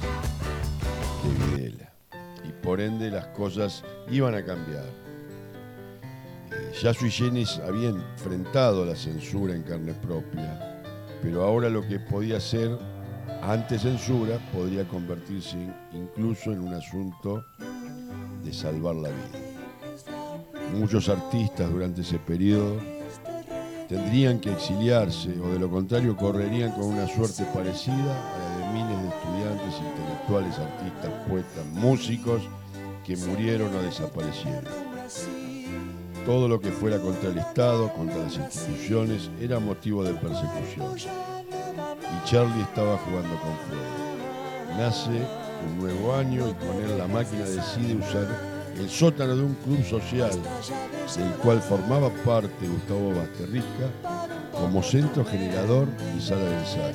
de Videla y por ende las cosas iban a cambiar. Ya Sui Generis había enfrentado la censura en carne propia, pero ahora lo que podía ser antes censura podría convertirse incluso en un asunto de salvar la vida. Muchos artistas durante ese periodo tendrían que exiliarse o de lo contrario correrían con una suerte parecida a la de miles de estudiantes, intelectuales, artistas, poetas, músicos que murieron o desaparecieron. Todo lo que fuera contra el Estado, contra las instituciones, era motivo de persecución. Y Charlie estaba jugando con fuego. Nace un nuevo año y con él la máquina decide usar el sótano de un club social del cual formaba parte Gustavo Basterrica como centro generador y sala de ensayo.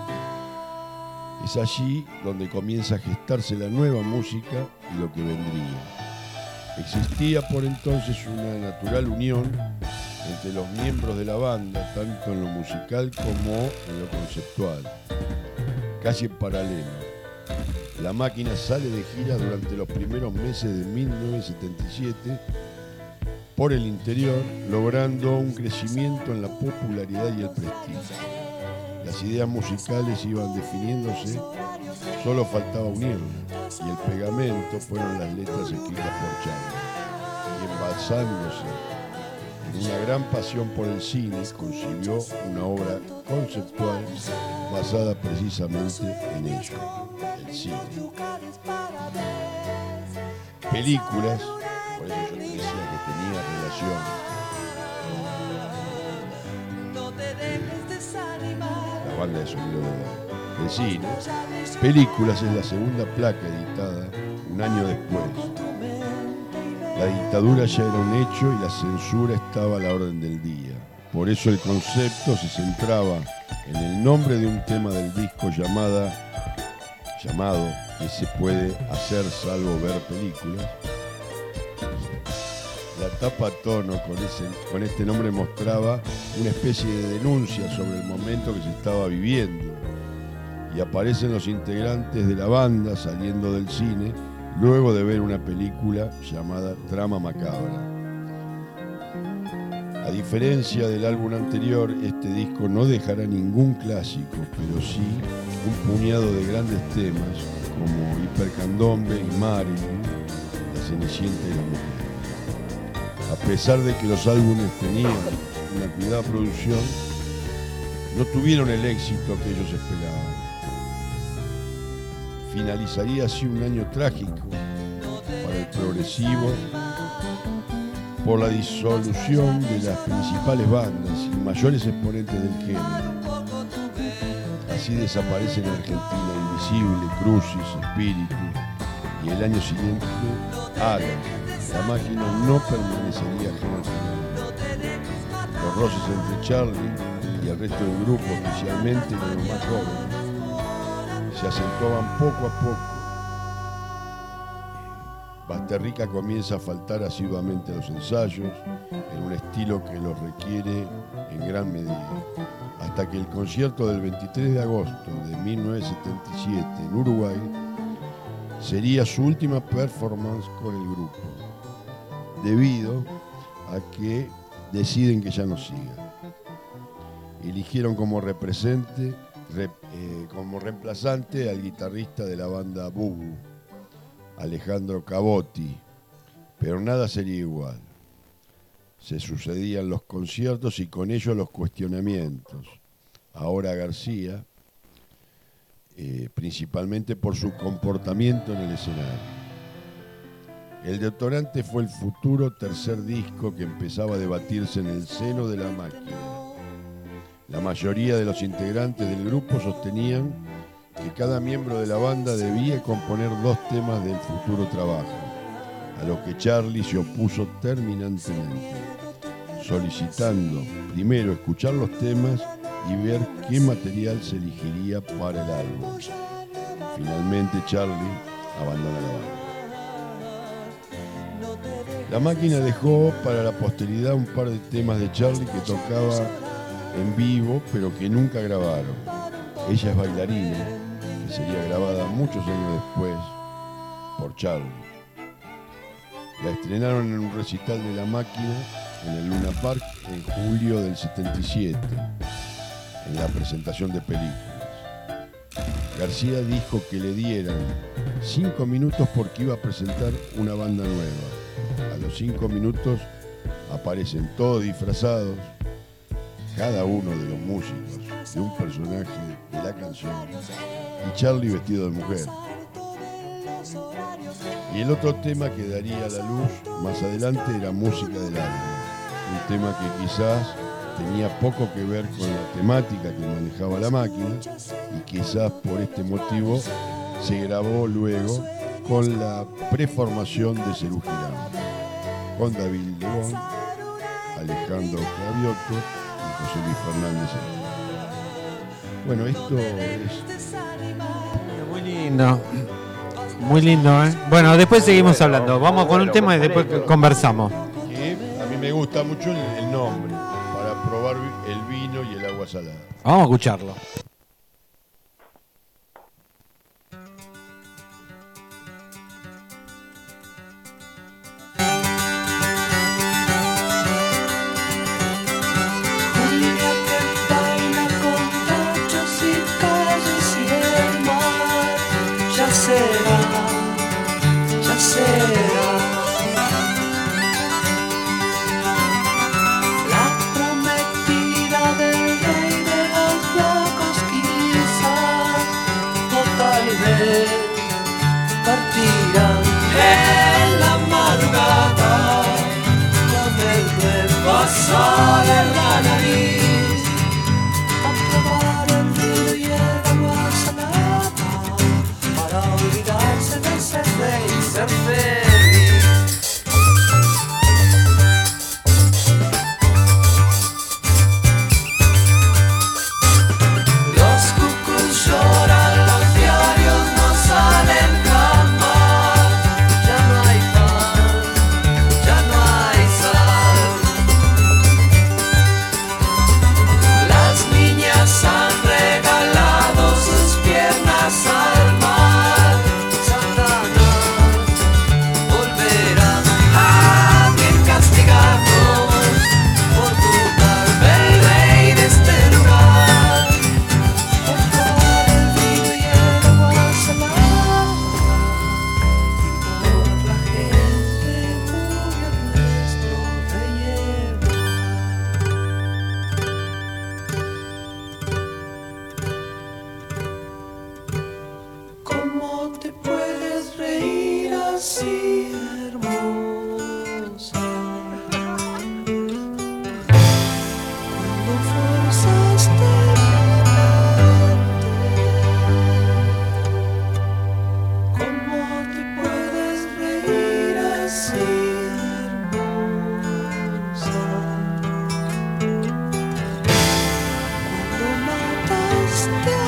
Es allí donde comienza a gestarse la nueva música y lo que vendría. Existía por entonces una natural unión entre los miembros de la banda, tanto en lo musical como en lo conceptual, casi en paralelo. La máquina sale de gira durante los primeros meses de 1977 por el interior, logrando un crecimiento en la popularidad y el prestigio. Las ideas musicales iban definiéndose, solo faltaba unirlas, y el pegamento fueron las letras escritas por Charlie, y embalsándose en una gran pasión por el cine, concibió una obra conceptual basada precisamente en ello, el cine. Películas, por eso yo te decía que tenía relación. La banda de sonido de cine. Películas es la segunda placa editada un año después. La dictadura ya era un hecho y la censura estaba a la orden del día. Por eso el concepto se centraba en el nombre de un tema del disco llamado ¿Qué se puede hacer salvo ver películas? La tapa a tono con este nombre mostraba una especie de denuncia sobre el momento que se estaba viviendo. Y aparecen los integrantes de la banda saliendo del cine luego de ver una película llamada Trama Macabra. A diferencia del álbum anterior, este disco no dejará ningún clásico, pero sí un puñado de grandes temas como Hipercandombe y Marilyn, La Cenicienta y la Mujer. A pesar de que los álbumes tenían una cuidada producción, no tuvieron el éxito que ellos esperaban. Finalizaría así un año trágico para el progresivo por la disolución de las principales bandas y mayores exponentes del género. Así desaparecen en Argentina Invisible, Crucis, Espíritu y el año siguiente Alas. La máquina no permanecería ajena al fenómeno. Los roces entre Charlie y el resto del grupo, especialmente con los más jóvenes, se acentuaban poco a poco. Basterrica comienza a faltar asiduamente a los ensayos, en un estilo que los requiere en gran medida, hasta que el concierto del 23 de agosto de 1977 en Uruguay sería su última performance con el grupo, debido a que deciden que ya no siga. Eligieron como reemplazante al guitarrista de la banda Bubu, Alejandro Cavotti, Pero nada sería igual. Se sucedían los conciertos y con ellos los cuestionamientos. Ahora García, principalmente por su comportamiento en el escenario. El Detonante fue el futuro tercer disco que empezaba a debatirse en el seno de la máquina. La mayoría de los integrantes del grupo sostenían que cada miembro de la banda debía componer 2 temas del futuro trabajo, a lo que Charlie se opuso terminantemente, solicitando primero escuchar los temas y ver qué material se elegiría para el álbum. Finalmente Charlie abandona la banda. La máquina dejó para la posteridad un par de temas de Charlie que tocaba en vivo, pero que nunca grabaron. Ella es bailarina, que sería grabada muchos años después por Charlie. La estrenaron en un recital de La Máquina en el Luna Park en julio del 77, en la presentación de películas. García dijo que le dieran 5 minutos porque iba a presentar una banda nueva. A los 5 minutos aparecen todos disfrazados, cada uno de los músicos de un personaje de la canción, y Charlie vestido de mujer. Y el otro tema que daría a la luz más adelante era Música del Alma, un tema que quizás tenía poco que ver con la temática que manejaba La Máquina y quizás por este motivo se grabó luego con la preformación de Cerú Girán, con David Lebón, Alejandro Cravioto y José Luis Fernández. Bueno, esto es... Muy lindo. Muy lindo, ¿eh? Bueno, después seguimos hablando. Vamos con un tema y después conversamos. Que a mí me gusta mucho el nombre, para probar el vino y el agua salada. Vamos a escucharlo.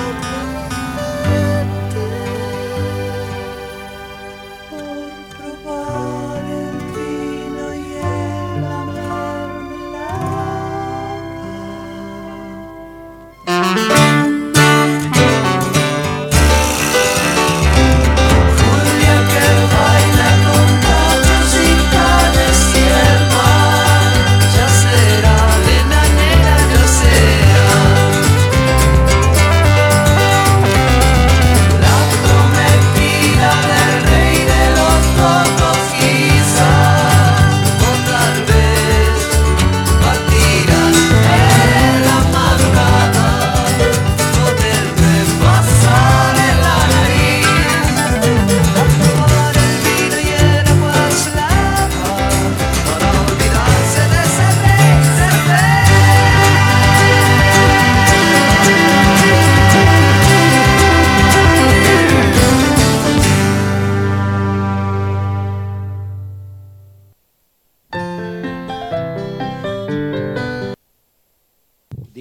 Por probar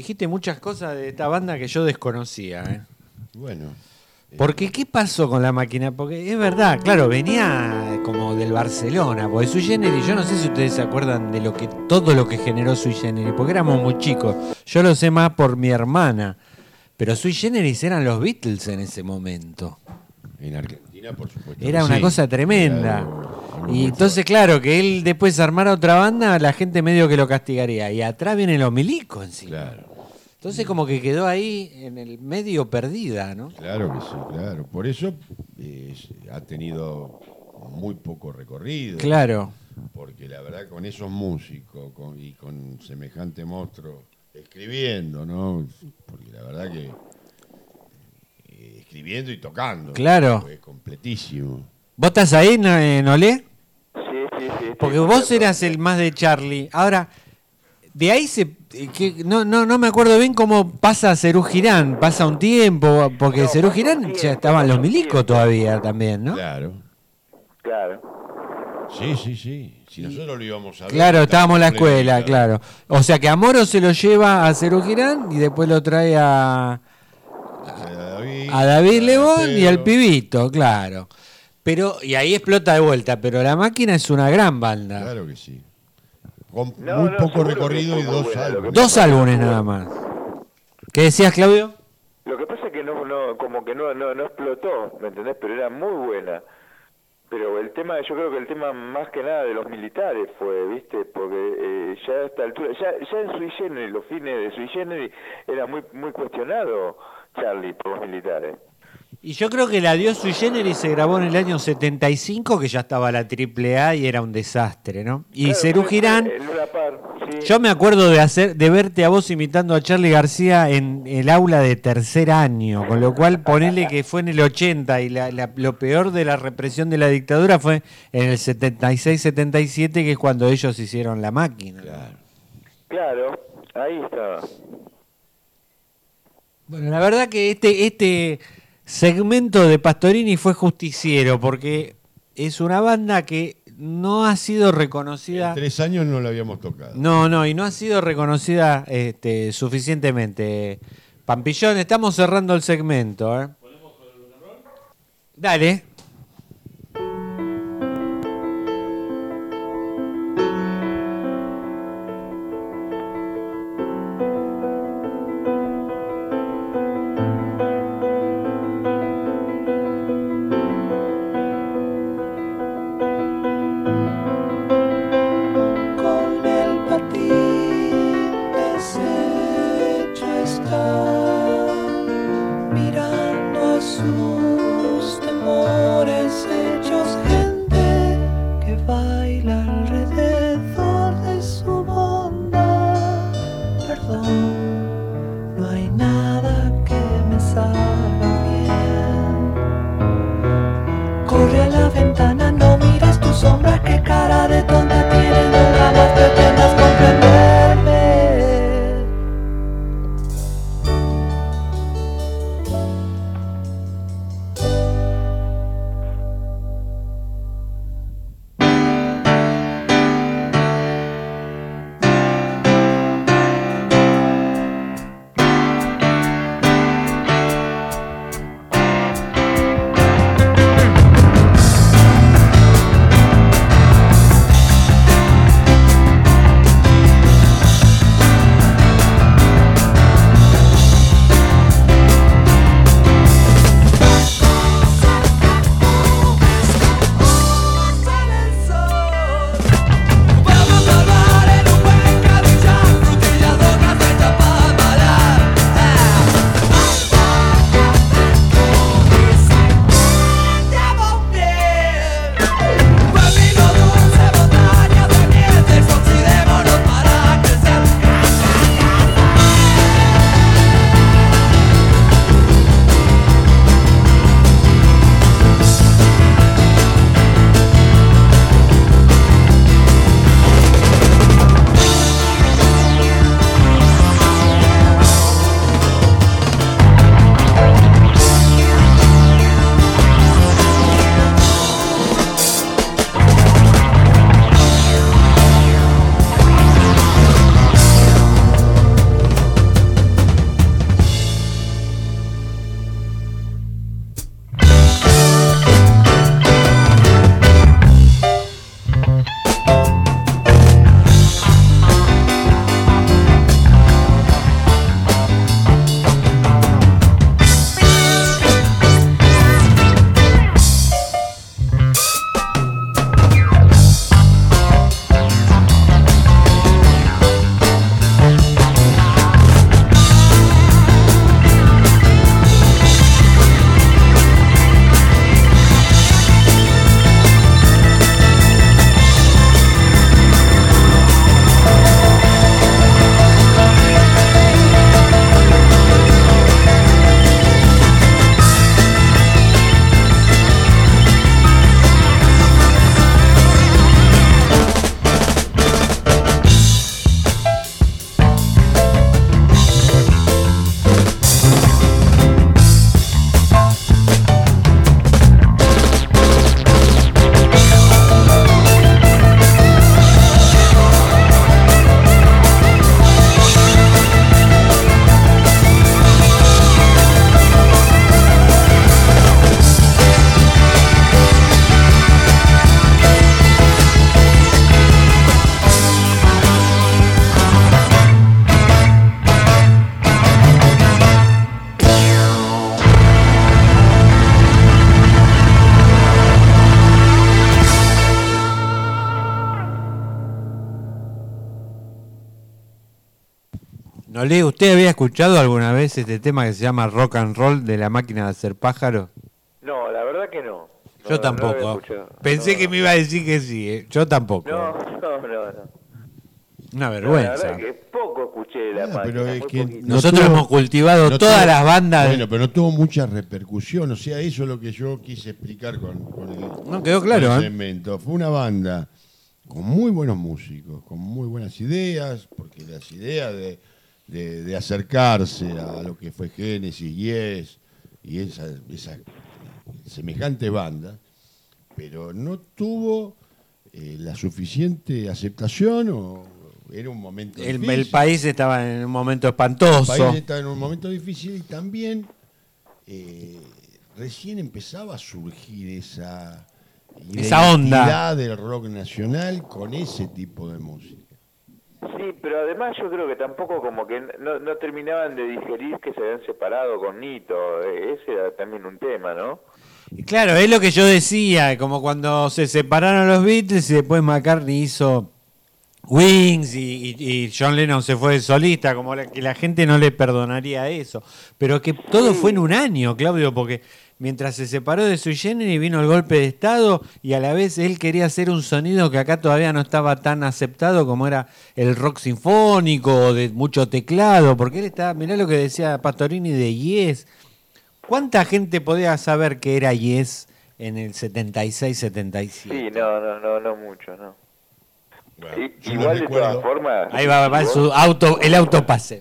dijiste muchas cosas de esta banda que yo desconocía, ¿eh? Bueno. Porque, ¿qué pasó con la máquina? Porque es verdad, claro, venía como del Barcelona, porque Sui Generis, yo no sé si ustedes se acuerdan de todo lo que generó Sui Generis, porque éramos muy chicos. Yo lo sé más por mi hermana, pero Sui Generis eran los Beatles en ese momento. En Argentina, por supuesto. Era una cosa tremenda. Y entonces, claro, que él después armara otra banda, la gente medio que lo castigaría. Y atrás vienen los milicos encima. Claro. Entonces como que quedó ahí en el medio perdida, ¿no? Claro que sí, claro. Por eso ha tenido muy poco recorrido. Claro. Porque la verdad con esos músicos y con semejante monstruo escribiendo, ¿no? Porque la verdad que escribiendo y tocando. Claro. Es completísimo. ¿Vos estás ahí, Nolé? Sí. Porque vos eras el más de Charlie. Ahora, de ahí no me acuerdo bien cómo pasa Serú Girán. Pasa un tiempo, porque No, Serú pasa un Girán tiempo, ya estaban los pasa un milicos tiempo. todavía también, ¿no? Claro. Sí. Si nosotros lo íbamos a ver. Claro, estábamos en la plena escuela, dictadura. claro. O sea que Amoro se lo lleva a Serú Girán y después lo trae a David Lebón y al pibito, claro. Pero, y ahí explota de vuelta, pero La Máquina es una gran banda. Claro que sí. Con No, muy no, poco seguro recorrido que y fue muy 2 buena, lo que álbumes. 2 álbumes nada más. ¿Qué decías, Claudio? Lo que pasa es que como que no explotó, ¿me entendés? Pero era muy buena. Pero el tema, yo creo que el tema más que nada de los militares fue, ¿viste? Porque ya a esta altura, ya en Sui Generis, los fines de Sui Generis, era muy cuestionado Charlie por los militares. Y yo creo que la Dios Sui Generis se grabó en el año 75, que ya estaba la AAA y era un desastre, ¿no? Y Claro, Serú fue Girán, el Luna Park, sí. yo me acuerdo de verte a vos imitando a Charly García en el aula de tercer año, con lo cual ponele que fue en el 80 y lo peor de la represión de la dictadura fue en el 76-77, que es cuando ellos hicieron La Máquina. Claro, ahí estaba. Bueno, la verdad que este segmento de Pastorini fue justiciero, porque es una banda que no ha sido reconocida. En 3 años no lo habíamos tocado. No, y no ha sido reconocida suficientemente. Pampillón, estamos cerrando el segmento, ¿eh? Dale. Con el patín deshecho está, mirando a sus temores hechos gente que baila alrededor de su bondad. Perdón, no hay nada que me salga bien. Corre a la ventana, no mires tu sombra, qué cara de tonta tiene, no jamás pretendas comprenderme. ¿No lee? ¿Usted había escuchado alguna vez este tema que se llama Rock and Roll de La Máquina de Hacer Pájaros? No, la verdad que no. Yo No lo tampoco. había escuchado. Pensé No, que me iba a decir que sí, ¿eh? Yo tampoco. No. Una La vergüenza. verdad que poco escuché la máquina, pero es muy que poquito. Nosotros hemos cultivado no todas tuvo- las bandas. Bueno, pero no tuvo mucha repercusión. O sea, eso es lo que yo quise explicar con el, No, quedó claro, con el ¿eh? segmento. Fue una banda con muy buenos músicos, con muy buenas ideas, porque las ideas de acercarse a lo que fue Génesis, Yes y esa semejante banda, pero no tuvo la suficiente aceptación o era un momento difícil. El país estaba en un momento El espantoso. país estaba en un momento difícil y también recién empezaba a surgir esa onda identidad del rock nacional con ese tipo de música. Sí, pero además yo creo que tampoco como que no terminaban de digerir que se habían separado con Nito. Ese era también un tema, ¿no? Claro, es lo que yo decía, como cuando se separaron los Beatles y después McCartney hizo Wings y John Lennon se fue de solista, como que la gente no le perdonaría eso. Pero que todo fue en un año, Claudio, porque mientras se separó de Sui Generis vino el golpe de Estado y a la vez él quería hacer un sonido que acá todavía no estaba tan aceptado como era el rock sinfónico de mucho teclado, porque él estaba, mirá lo que decía Pastorini de Yes. ¿Cuánta gente podía saber que era Yes en el 76, 77? Sí, no mucho, no. Bueno, yo Igual me de recuerdo- todas formas... Ahí va si su vos- auto, el autopase.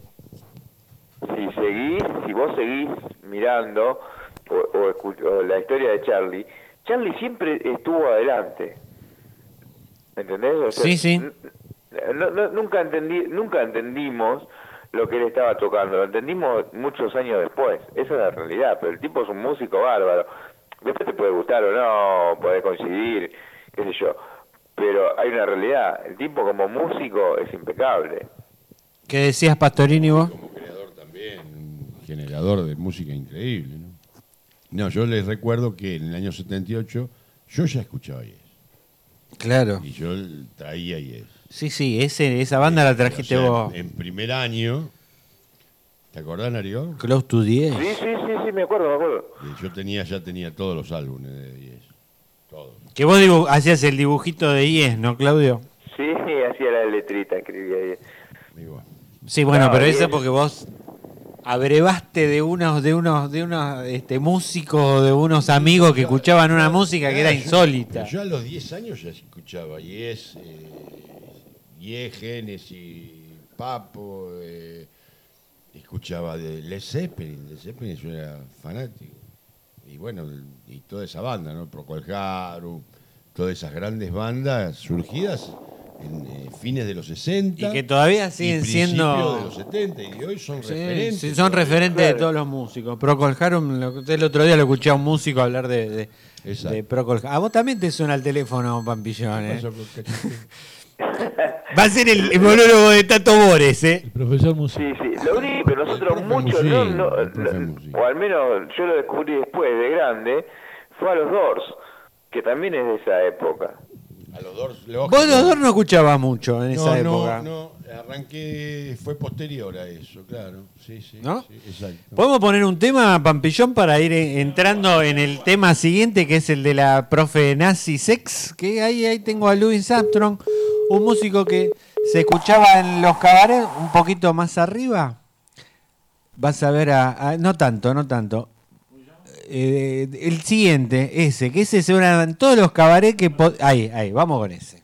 si vos seguís mirando o la historia de Charlie siempre estuvo adelante. ¿Entendés? O sea, Sí. nunca entendimos lo que él estaba tocando, lo entendimos muchos años después. Esa es la realidad, pero el tipo es un músico bárbaro. Después te puede gustar o no, podés coincidir, qué sé yo. Pero hay una realidad, el tipo como músico es impecable. ¿Qué decías, Pastorini, vos? Como creador también, un generador de música increíble, ¿no? No, yo les recuerdo que en el año 78 yo ya escuchaba Yes. Claro. Y yo traía Yes. Sí, esa banda la trajiste O sea, vos. En primer año, ¿te acordás, Nario? Close to 10. Sí, me acuerdo. Yo ya tenía todos los álbumes de Yes. Todos. Que vos hacías el dibujito de Yes, ¿no, Claudio? Sí, hacía la letrita, escribía ahí. Digo, Sí, bueno, No, pero Yes. eso porque vos abrevaste de unos músicos, de unos amigos que escuchaban una música que era insólita. Yo a los 10 años ya escuchaba Yes, Génesis, Papo, escuchaba de Led Zeppelin. Led Zeppelin yo era fanático. Y bueno, y toda esa banda, ¿no? Procol Harum, todas esas grandes bandas surgidas en fines de los 60. Y que todavía siguen y principios siendo... de los 70 y hoy son Sí, referentes. sí, son referentes de Claro. todos los músicos. Procol Harum, el otro día lo escuché a un músico hablar de Exacto. Procol Harum. A vos también te suena el teléfono, Pampillón, ¿Qué ¿eh? pasó con Cachete? Va a ser el monólogo de Tato Bores, ¿eh? El profesor músico. Sí, lo único que nosotros profe muchos, Musín, el profe Musín. o al menos yo lo descubrí después de grande, fue a los Doors, que también es de esa época. A los Doors, Vos los dos no escuchabas mucho en esa época. No, arranqué, fue posterior a eso, claro. Sí, ¿No? sí, exacto. ¿Podemos poner un tema, Pampillón, para ir entrando en el tema siguiente, que es el de la profe Nazi Sex? Que ahí tengo a Louis Armstrong, un músico que se escuchaba en los cabarets un poquito más arriba. Vas a ver no tanto. El siguiente, que ese se suena en todos los cabarets que... Ahí, vamos con ese.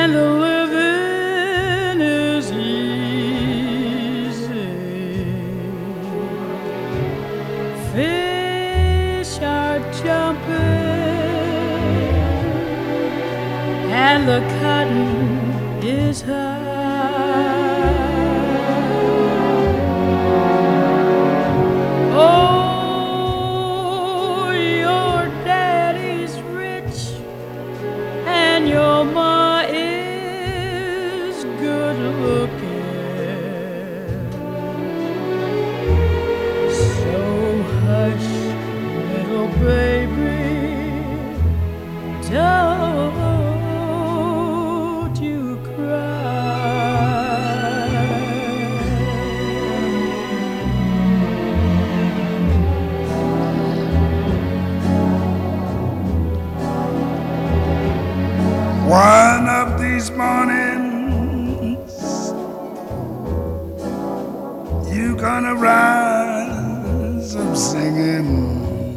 and the living is easy. Fish are jumping and the cotton is high. Oh, your daddy's rich and your ma is good looking. So hush, little baby, don't you cry. One of these mornings, you gonna rise up singing.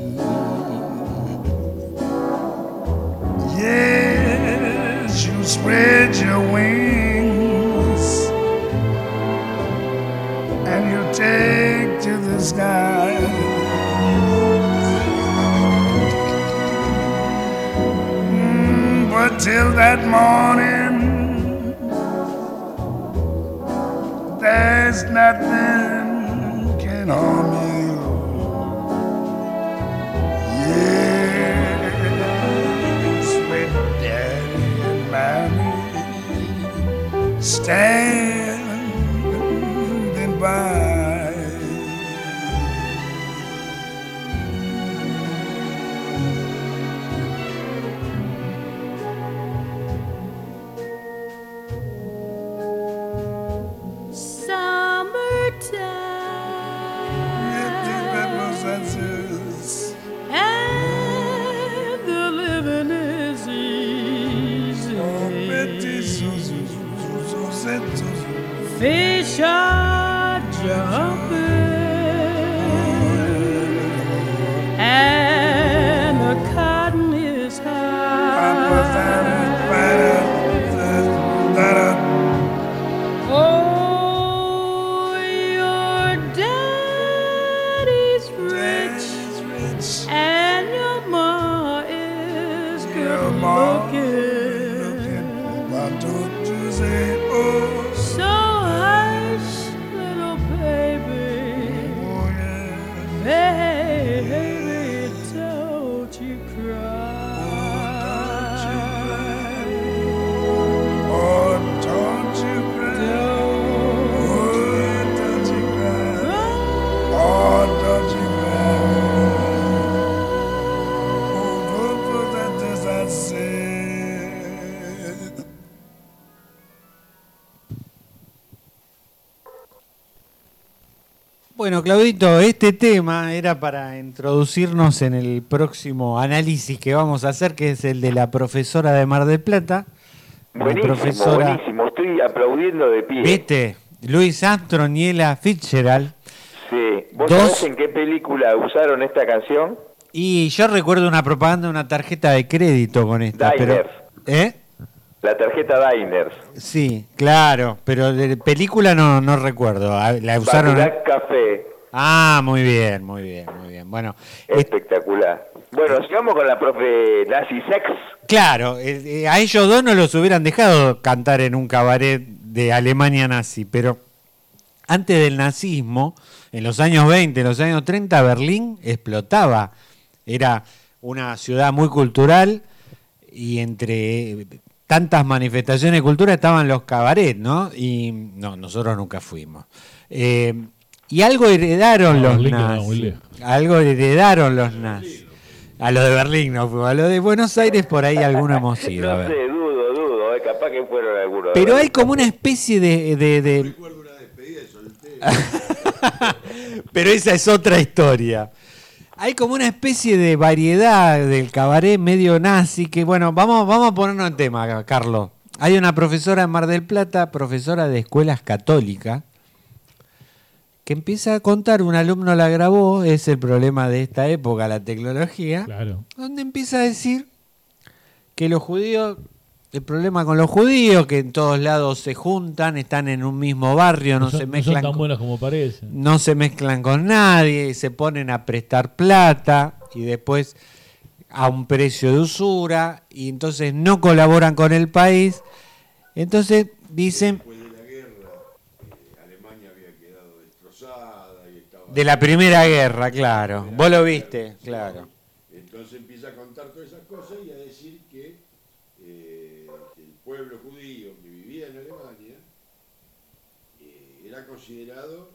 Yes, you spread your wings and you take to the sky. But till that morning, there's nothing can harm you. Yes, with Daddy and Mommy standing by. And the living is easy. Fish are jumping and the cotton is high. Oh, your daddy's rich and your ma is good looking. Why don't you say, oh, So hush, little baby, oh yeah. baby, don't you cry. Oh, don't you cry. Oh, don't you cry. Oh, don't you cry. Oh, what does that say? Bueno, Claudito, este tema era para introducirnos en el próximo análisis que vamos a hacer, que es el de la profesora de Mar del Plata. La Buenísimo, profesora, buenísimo. Estoy aplaudiendo de pie. ¿viste? Louis Armstrong y Ella Fitzgerald. Sí. ¿Vos Dos. sabés en qué película usaron esta canción? Y yo recuerdo una propaganda de una tarjeta de crédito con esta. Diners. Pero, ¿eh? La tarjeta Diners. Sí, claro, pero de película no recuerdo. La usaron. Baccarat Café. Ah, muy bien, muy bien, muy bien. Bueno, Espectacular. Bueno, sigamos con la profe Nazi Sex. claro, a ellos dos no los hubieran dejado cantar en un cabaret de Alemania nazi, pero antes del nazismo, en los años 20, en los años 30, Berlín explotaba. Era una ciudad muy cultural y entre tantas manifestaciones de cultura estaban los cabarets, ¿no? Y no, nosotros nunca fuimos. Y algo heredaron los Berlín quedaba muy nazis. lejos. Algo heredaron los nazis. A lo de Berlín no fuimos, a lo de Buenos Aires por ahí alguno hemos ido. A No ver. sé, dudo, capaz que fueron algunos. Pero hay como una especie de... Pero esa es otra historia. Hay como una especie de variedad del cabaret medio nazi que, bueno, vamos a ponernos en tema, Carlos. Hay una profesora en Mar del Plata, profesora de escuelas católicas, que empieza a contar, un alumno la grabó, es el problema de esta época, la tecnología, Claro. donde empieza a decir que los judíos el problema con los judíos, que en todos lados se juntan, están en un mismo barrio, no se No mezclan. son tan buenas como parecen. No se mezclan con nadie, se ponen a prestar plata y después a un precio de usura y entonces no colaboran con el país. Entonces dicen Después de la guerra, Alemania había quedado destrozada y estaba... de la Primera Guerra, claro. Vos lo viste, claro. Entonces empieza a contar todas esas cosas y a decir que el pueblo judío que vivía en Alemania era considerado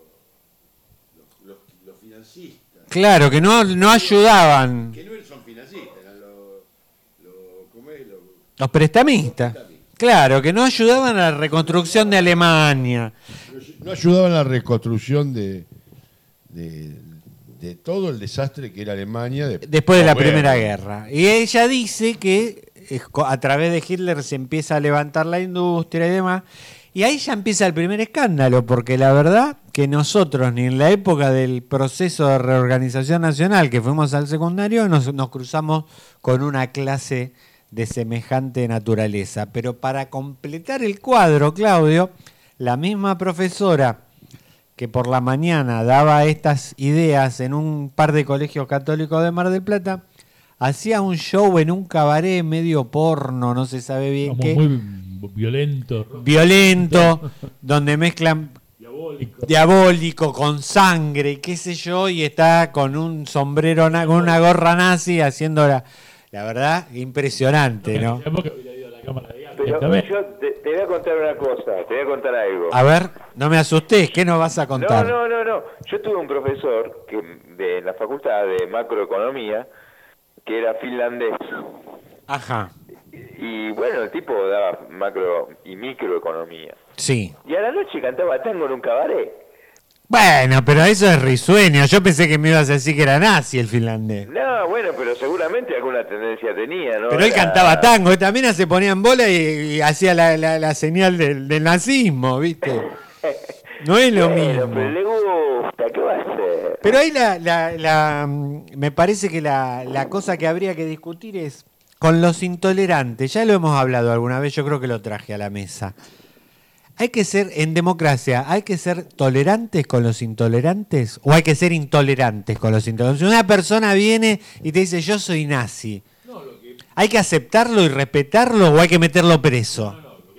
los financistas. Claro, que no ayudaban. Que no son financistas, eran ¿cómo es? Los prestamistas. Claro, que no ayudaban a la reconstrucción de Alemania. No ayudaban a la reconstrucción de todo el desastre que era Alemania Después de la Bueno, Primera Guerra. Y ella dice que a través de Hitler se empieza a levantar la industria y demás. Y ahí ya empieza el primer escándalo, porque la verdad que nosotros, ni en la época del proceso de reorganización nacional, que fuimos al secundario, nos cruzamos con una clase de semejante naturaleza. Pero para completar el cuadro, Claudio, la misma profesora que por la mañana daba estas ideas en un par de colegios católicos de Mar del Plata, hacía un show en un cabaret medio porno, no se sabe bien Como qué. muy violento. Violento, donde mezclan Diabólico. diabólico con sangre, qué sé yo, y está con un sombrero, con una gorra nazi haciendo la verdad, impresionante, ¿no? Pero yo te voy a contar una cosa, te voy a contar algo. A ver, no me asustes, ¿qué nos vas a contar? No. Yo tuve un profesor de la facultad de macroeconomía que era finlandés. Ajá, Y bueno, el tipo daba macro y microeconomía. sí. Y a la noche cantaba tango en un cabaret. Bueno, pero eso es risueño. Yo pensé que me ibas a decir que era nazi el finlandés. No, bueno, pero seguramente alguna tendencia tenía, ¿no? Pero él cantaba tango, también se ponía en bola y hacía la señal del nazismo, ¿viste? No es lo Bueno, mismo. pero le gusta, ¿qué va a hacer? Pero ahí me parece que la cosa que habría que discutir es con los intolerantes. Ya lo hemos hablado alguna vez, yo creo que lo traje a la mesa. Hay que ser, en democracia, ¿hay que ser tolerantes con los intolerantes o hay que ser intolerantes con los intolerantes? Si una persona viene y te dice yo soy nazi, ¿hay que aceptarlo y respetarlo o hay que meterlo preso?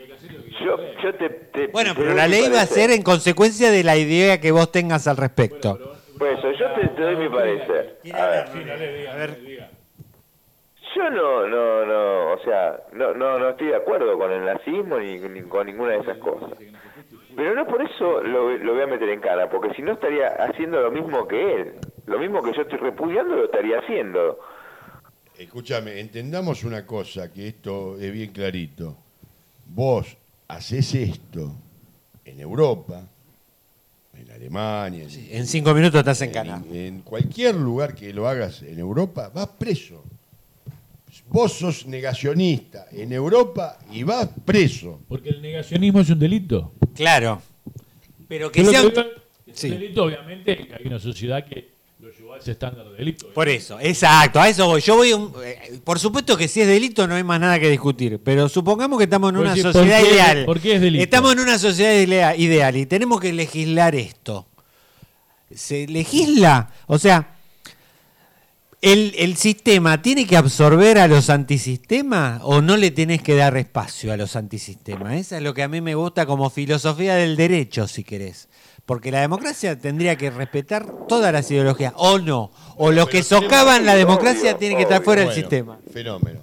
Yo te Bueno, te pero doy la mi ley va a parecer. ser en consecuencia de la idea que vos tengas al respecto. Por eso, yo te doy mi parecer. A ver. Yo no, o sea, no estoy de acuerdo con el nazismo ni con ninguna de esas cosas. Pero no por eso lo voy a meter en cara, porque si no estaría haciendo lo mismo que él. Lo mismo que yo estoy repudiando lo estaría haciendo. Escúchame, entendamos una cosa, que esto es bien clarito. Vos haces esto en Europa, en Alemania, En 5 minutos estás en cana. en cualquier lugar que lo hagas en Europa, vas preso. Vos sos negacionista en Europa y vas preso. Porque el negacionismo es un delito. Claro. Pero que Yo lo sea... que digo es Sí. un delito, obviamente, que hay una sociedad que lo llevó a ese estándar de delito. Por eso, exacto, a eso voy. Yo voy por supuesto que si es delito no hay más nada que discutir, pero supongamos que estamos en Pues una sí, sociedad ¿por qué- ideal. por qué es delito? Estamos en una sociedad ideal y tenemos que legislar esto. ¿Se legisla? O sea, ¿el sistema tiene que absorber a los antisistemas o no le tenés que dar espacio a los antisistemas? Eso es lo que a mí me gusta como filosofía del derecho, si querés. Porque la democracia tendría que respetar todas las ideologías, o no. O los que socavan la democracia tienen que estar fuera del Bueno, sistema. Fenómeno.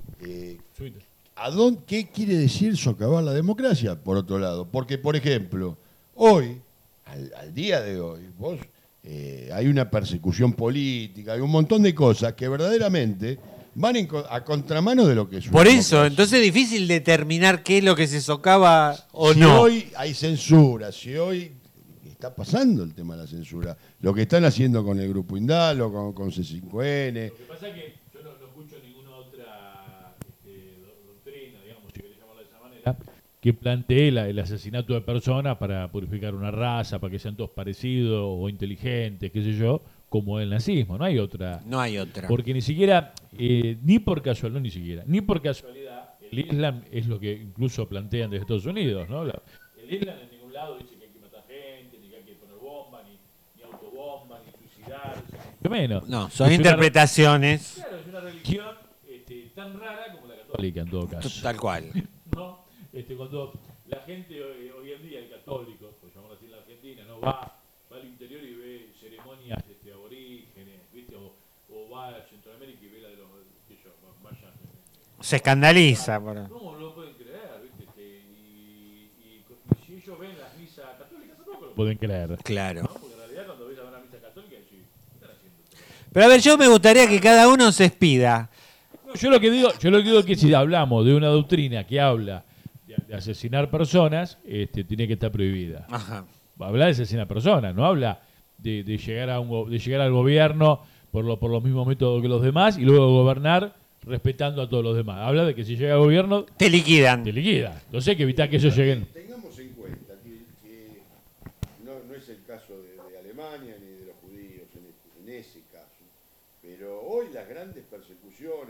¿Qué quiere decir socavar la democracia, por otro lado? Porque, por ejemplo, hoy, al día de hoy, vos hay una persecución política, hay un montón de cosas que verdaderamente van a contramano de lo que es una Por eso, democracia. entonces es difícil determinar qué es lo que se socava o Si no. hoy hay censura, si hoy está pasando el tema de la censura, lo que están haciendo con el Grupo Indalo, con C5N. Lo que pasa es que yo no escucho ninguna otra doctrina, digamos, si querés llamarla de esa manera, que plantee el asesinato de personas para purificar una raza, para que sean todos parecidos o inteligentes, qué sé yo, como el nazismo. No hay otra. No hay otra. Porque ni siquiera, ni por casualidad, El Islam es lo que incluso plantean desde Estados Unidos, ¿no? El Islam en ningún lado dice que hay que matar gente, ni que hay que poner bombas, ni autobombas, ni suicidarse, ni menos. No, son interpretaciones. Claro, es una religión tan rara como la católica en todo caso. Tal cual. ¿No? Cuando la gente hoy en día, el católico, por llamarlo así en la Argentina, ¿no? va al interior y ve ceremonias aborígenes, ¿viste? O va a Centroamérica y ve la de los que ellos vayan. Se escandaliza. No lo pueden creer, ¿viste? Y si ellos ven las misas católicas, tampoco lo pueden creer. Claro. ¿No? Porque en realidad cuando ves a una misa católica, decís, ¿qué están haciendo? Pero a ver, yo me gustaría que cada uno se expida. No, yo lo que digo es que si hablamos de una doctrina que habla de asesinar personas, tiene que estar prohibida. Ajá. Habla de asesinar personas, no habla de llegar al gobierno por los mismos métodos que los demás y luego gobernar respetando a todos los demás. Habla de que si llega al gobierno te liquidan. Entonces hay que evitar que ellos lleguen. Tengamos en cuenta que no es el caso de Alemania ni de los judíos en ese caso, pero hoy las grandes persecuciones,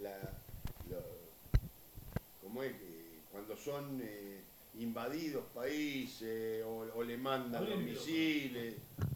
como es cuando son invadidos países o le mandan los misiles,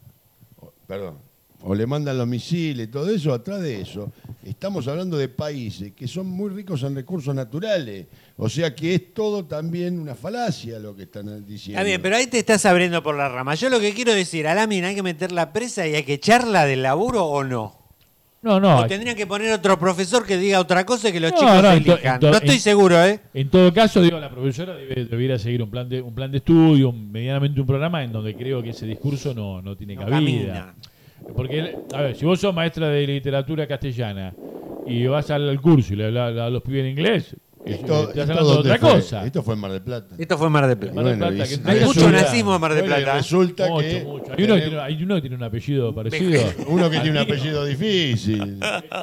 o le mandan los misiles, todo eso, atrás de eso, estamos hablando de países que son muy ricos en recursos naturales. O sea que es todo también una falacia lo que están diciendo. Está bien, pero ahí te estás abriendo por la rama. Yo lo que quiero decir, a la mina hay que meterla presa y hay que echarla del laburo o no. No. O tendrían que poner otro profesor que diga otra cosa y que los chicos elijan. No estoy seguro, ¿eh? En todo caso, la profesora debiera seguir un plan de estudio, medianamente un programa en donde creo que ese discurso no tiene cabida. Camina. Porque, a ver, si vos sos maestra de literatura castellana y vas al curso y le hablas a los pibes en inglés, estás hablando de otra cosa. Esto fue en Mar del Plata. Esto fue en Mar del Plata. Mar del Plata, que Hay mucho nazismo en Mar del Plata. Resulta mucho. Hay uno que tiene un apellido parecido. Uno que tiene un apellido difícil.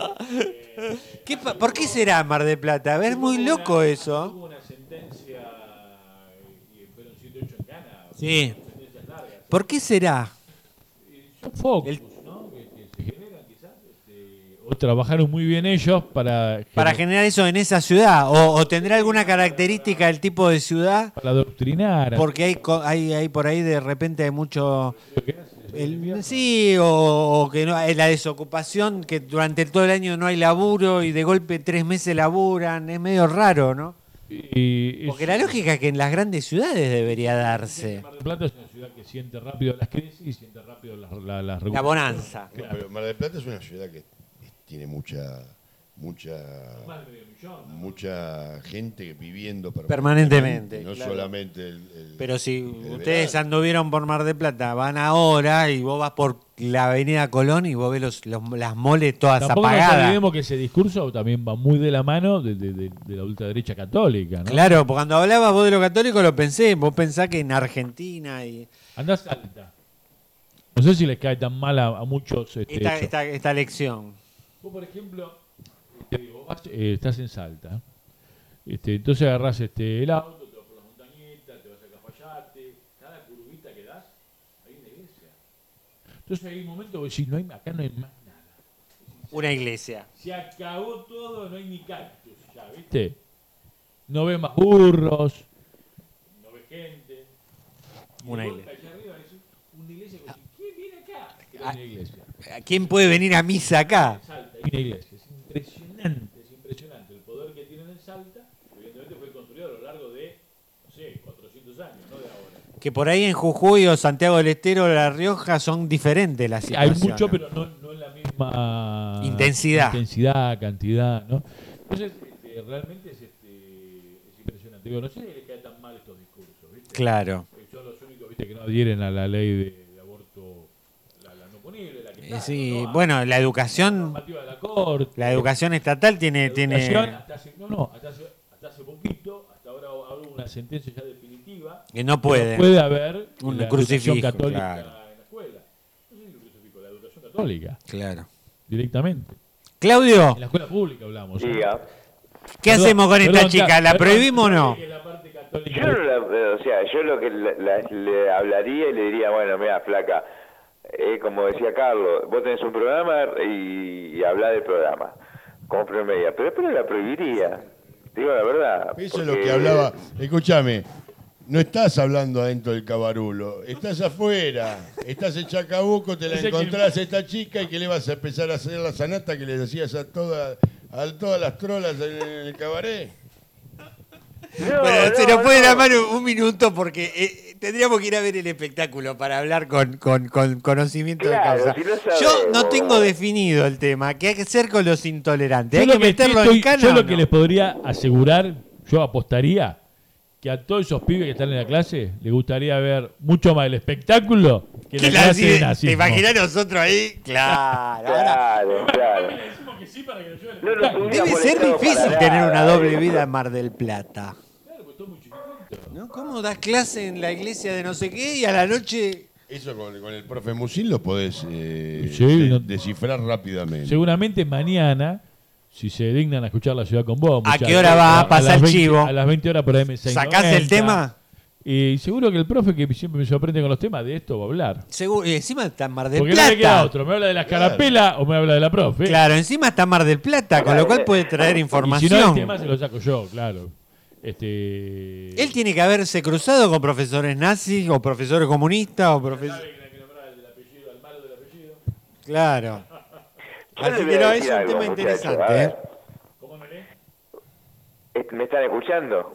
¿Por qué será Mar del Plata? A ver, es muy loco eso. Hubo una sentencia, fueron 108 en Cana. Sí. ¿Por qué será? Son focos, ¿no? Que se generan quizás. O trabajaron muy bien ellos para generar eso en esa ciudad. O tendrá alguna característica del tipo de ciudad. Para adoctrinar. Porque hay por ahí de repente hay mucho. Sí, o que no, la desocupación, que durante todo el año no hay laburo y de golpe 3 meses laburan. Es medio raro, ¿no? Porque la lógica es que en las grandes ciudades debería darse. Mar del Plata es una ciudad que siente rápido las crisis y siente rápido la bonanza. Claro. Pero Mar del Plata es una ciudad que tiene mucha gente viviendo permanentemente. No claro. solamente Pero si ustedes anduvieron por Mar del Plata, van ahora y vos vas por la avenida Colón y vos ves las moles todas Tampoco apagadas. nos olvidemos que ese discurso también va muy de la mano de la ultraderecha católica, ¿no? Claro, porque cuando hablabas vos de lo católico lo pensé. Vos pensás que en Argentina y... Andá a Salta. No sé si les cae tan mal a muchos esta lección. Vos, por ejemplo, estás en Salta. Entonces agarrás el auto, te vas por las montañitas, te vas a Cafayate. Cada curvita que das, hay una iglesia. Entonces hay un momento que vos decís, acá no hay más nada. Una iglesia. Se acabó todo, no hay ni cactus ya, ¿viste? No ves más burros, no ves gente. Una iglesia. Allá arriba decís, una iglesia, ¿quién viene acá? Era una iglesia. ¿Quién puede venir a misa acá? Salta, hay una iglesia. Es impresionante el poder que tienen en Salta. Evidentemente fue construido a lo largo de, 400 años, no de ahora. Que por ahí en Jujuy o Santiago del Estero o La Rioja son diferentes las situaciones. Hay mucho, pero no en la misma intensidad, cantidad, ¿no? Entonces, realmente es impresionante. Digo, no sé si les cae tan mal estos discursos, ¿viste? Claro. Son los únicos, ¿viste?, que no adhieren a la ley de aborto, la no punible, la que está, sí, ¿no? bueno, la educación... La educación estatal tiene... Hasta hace poquito, hasta ahora hubo una sentencia ya definitiva que no puede haber un crucifijo católica, claro, en la escuela. No sé si el crucifijo, la educación católica. Claro. Directamente. Claudio. En la escuela pública hablamos. ¿Qué hacemos con esta chica? ¿La prohibimos o no? Yo lo que le hablaría y le diría, bueno, mira, flaca, como decía Carlos, vos tenés un programa y hablá del programa como primer medida, pero después la prohibiría. Digo la verdad. Eso es lo que hablaba. Escúchame, no estás hablando adentro del Cabarulo, estás afuera, estás en Chacabuco, te la Ese que- encontrás a esta chica y que le vas a empezar a hacer la sanata que le decías a todas las trolas en el cabaret. No, Bueno, se no, nos puede no. la mano un minuto porque tendríamos que ir a ver el espectáculo para hablar con conocimiento Claro, de causa. si no sabemos. Yo no tengo definido el tema. ¿Qué hay que hacer con los intolerantes? ¿Hay Yo que lo que meterlo estoy- en cana yo o lo no? que les podría asegurar, yo apostaría que a todos esos pibes que están en la clase les gustaría ver mucho más el espectáculo que la ¿Qué clase de ¿Te nazismo. imaginas nosotros ahí? Claro. Ahora, Claro. No nos hubiera debe ser molestado difícil para tener nada, una doble vida en Mar del Plata. pues, ¿No? ¿Cómo das clase en la iglesia de no sé qué y a la noche... Eso con el profe Musil lo podés Sí, no- descifrar rápidamente. Seguramente mañana, si se dignan a escuchar La Ciudad con Vos. ¿A muchachos, qué hora va a pasar las el 20 chivo? A las 20 horas por AM690. ¿Sacás el tema? Y seguro que el profe, que siempre me sorprende con los temas, de esto va a hablar. Seguro, y encima está en Mar del Porque Plata. no le queda otro. ¿Me habla de las carapelas o me habla de la profe? Claro, encima está Mar del Plata, con lo cual puede traer Y información. si no, el tema se lo saco yo, claro. Él tiene que haberse cruzado con profesores nazis o profesores comunistas o profesores... Claro. Yo Así les que voy a no, decir es un algo, tema muchachos, interesante. a ¿eh? ver. ¿Me están escuchando?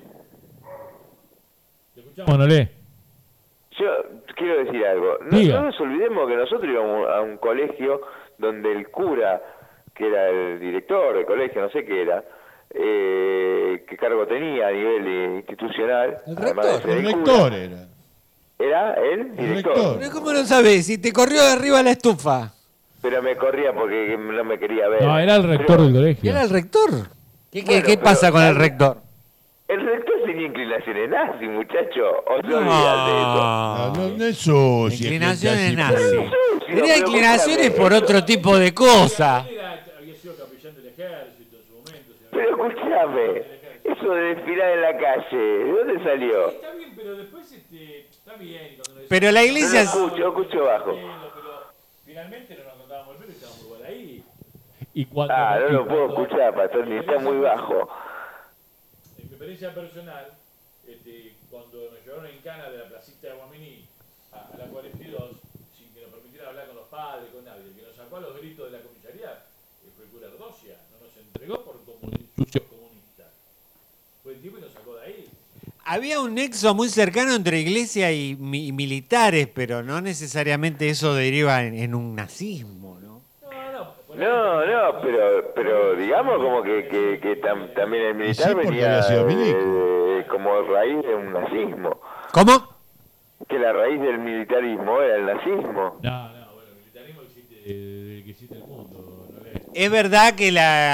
¿Te escuchamos, Nolé? Yo quiero decir algo. No, Diga. no nos olvidemos que nosotros íbamos a un colegio donde el cura, que era el director del colegio, no sé qué era, qué cargo tenía a nivel institucional. El además de rector. ser El cura, rector era. era el director. rector. Pero ¿cómo lo sabes? Si te corrió de arriba la estufa. Pero me corría porque no me quería ver. No, era el rector Pero del colegio. ¿Era el rector? ¿Qué Bueno, qué pasa pero- con el rector? El rector tenía inclinaciones nazi, muchacho. ¿O se olvidan de eso? No es sucio. Inclinaciones gente así, nazis. Sí, sí, Tenía pero inclinaciones escúchame. por otro tipo de cosas. Había sido capellán del ejército en su momento. Pero escúchame, eso de desfilar en la calle, ¿de dónde salió? Está bien, pero después está bien. Cuando nos Pero la No iglesia... lo escucho bajo. pero finalmente no nos contábamos el pelo y estábamos igual ahí. Y cuando, Ah, no y lo puedo cuando- escuchar, pastor, ni está muy bajo. En mi experiencia personal, cuando nos llevaron en cana de la placita de Guaminí a la 42, sin que nos permitieran hablar con los padres, con nadie, que nos sacó a los gritos de la comisaría, fue el cura Erdosia, no nos entregó por sucios comunistas. Fue el tipo y nos sacó de ahí. Había un nexo muy cercano entre iglesia y militares, pero no necesariamente eso deriva en un nazismo, ¿no? No, pero digamos como que también el militar sí, porque venía había sido milico. como raíz de un nazismo. ¿Cómo? Que la raíz del militarismo era el nazismo. No, bueno, el militarismo existe desde que existe el mundo. ¿No ves? Es verdad que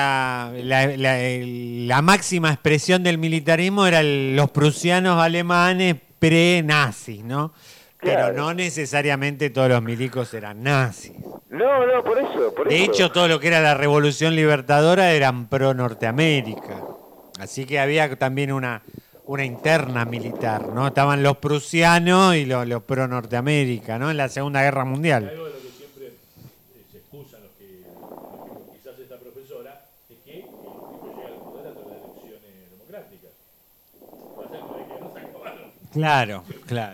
la máxima expresión del militarismo eran los prusianos alemanes pre-nazis, ¿no? Pero Claro. no necesariamente todos los milicos eran nazis. No, por eso. De hecho, todo lo que era la revolución libertadora eran pro-Norteamérica. Así que había también una interna militar, ¿no? Estaban los prusianos y los pro-Norteamérica, ¿no? En la Segunda Guerra Mundial. Algo de lo que siempre se excusan los que quizás esta profesora es que el tipo llega al poder a través de elecciones democráticas. Pasa de que no se acabaron. Claro.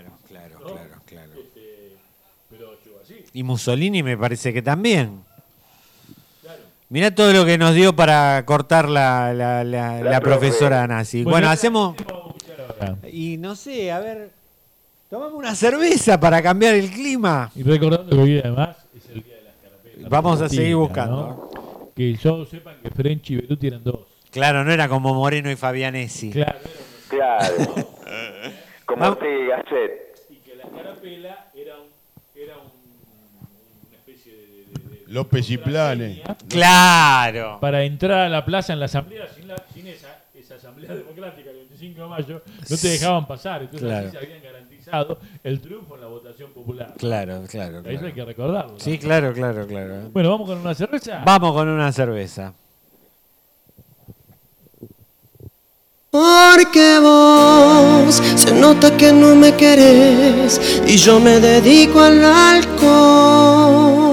Pero llegó así. Y Mussolini me parece que también. Mirá todo lo que nos dio para cortar la profesora nazi. Bueno, hacemos... Y no sé, a ver... Tomamos una cerveza para cambiar el clima. Y recordando que hoy además es el día de las carapelas. Vamos a seguir Argentina, buscando. ¿no? Que yo sepan que French y Beruti eran dos. Claro, no era como Moreno y Fabianesi. Claro. Claro. Como Vamos. Ortega y Gasset. Y que la carapela era una especie de López y Planes. Claro. para entrar a la plaza en la asamblea sin esa asamblea democrática el 25 de mayo no te dejaban pasar, entonces Claro. así se habían garantizado el triunfo en la votación popular. Claro. Eso hay que recordarlo, ¿no? Sí, claro. Bueno, vamos con una cerveza. Vamos con una cerveza. Porque vos se nota que no me querés y yo me dedico al alcohol.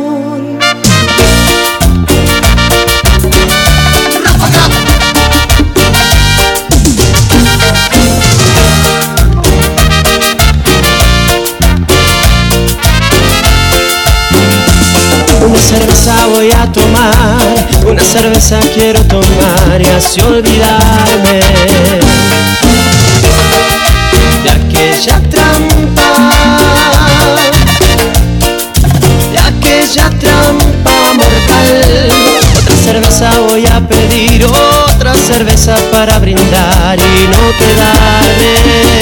Una cerveza quiero tomar y así olvidarme de aquella trampa, de aquella trampa mortal. Otra cerveza voy a pedir, otra cerveza para brindar y no quedarme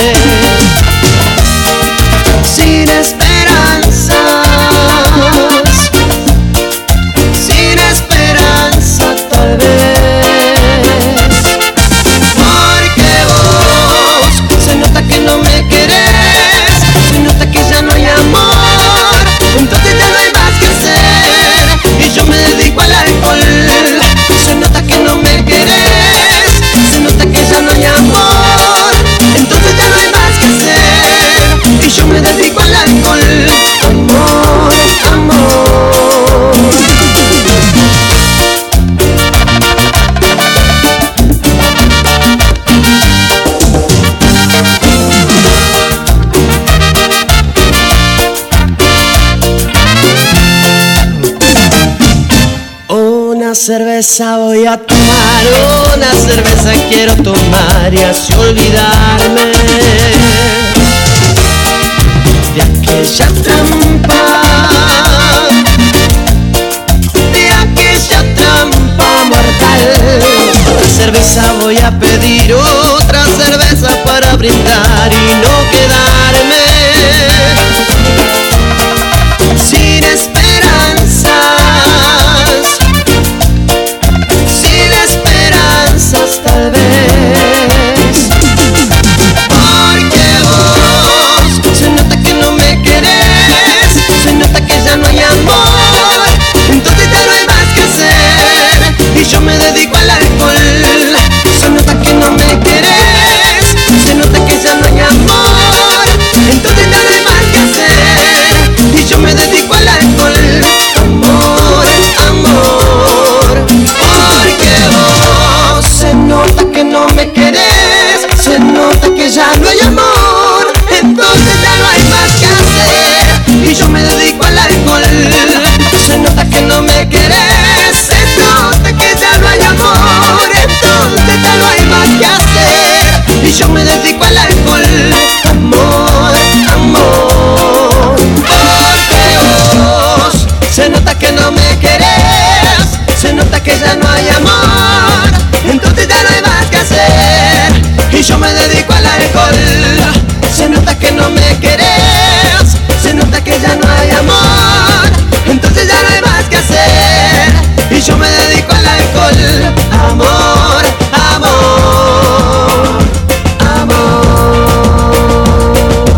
sin esperanzas, sin esperanza tal vez, porque vos se nota que no me querés, se nota que ya no hay amor, entonces ya no hay más que hacer y yo me dedico al alcohol. Se nota que no me querés, se nota que ya no hay amor, entonces ya no hay más que hacer y yo me dedico al alcohol. Amor, amor. Una cerveza voy a tomar, una cerveza quiero tomar y así olvidarme de aquella trampa, de aquella trampa mortal. Otra cerveza voy a pedir, otra cerveza para brindar y no quedarme sin esperanzas, sin esperanzas tal vez, porque vos se nota que no me querés, se nota que ya no hay amor, entonces ya no hay más que hacer y yo me dedico al alcohol. Se nota que no me querés, se nota que ya no hay amor, entonces ya no hay más que hacer y yo me dedico al alcohol. Amor, amor, porque vos se nota que no me querés, se nota que ya no hay amor, entonces ya no hay más que hacer y yo me dedico al alcohol. Se nota que no me querés, se nota que ya no hay amor, entonces ya no hay más que hacer y yo me dedico al alcohol. Amor, amor, porque vos se nota que no me querés, se nota que ya no hay amor, entonces ya no hay más que hacer y yo me dedico al alcohol. Se nota que no me querés, se nota que ya no hay amor, entonces ya no hay más que hacer y yo me dedico al alcohol. Amor, amor, amor.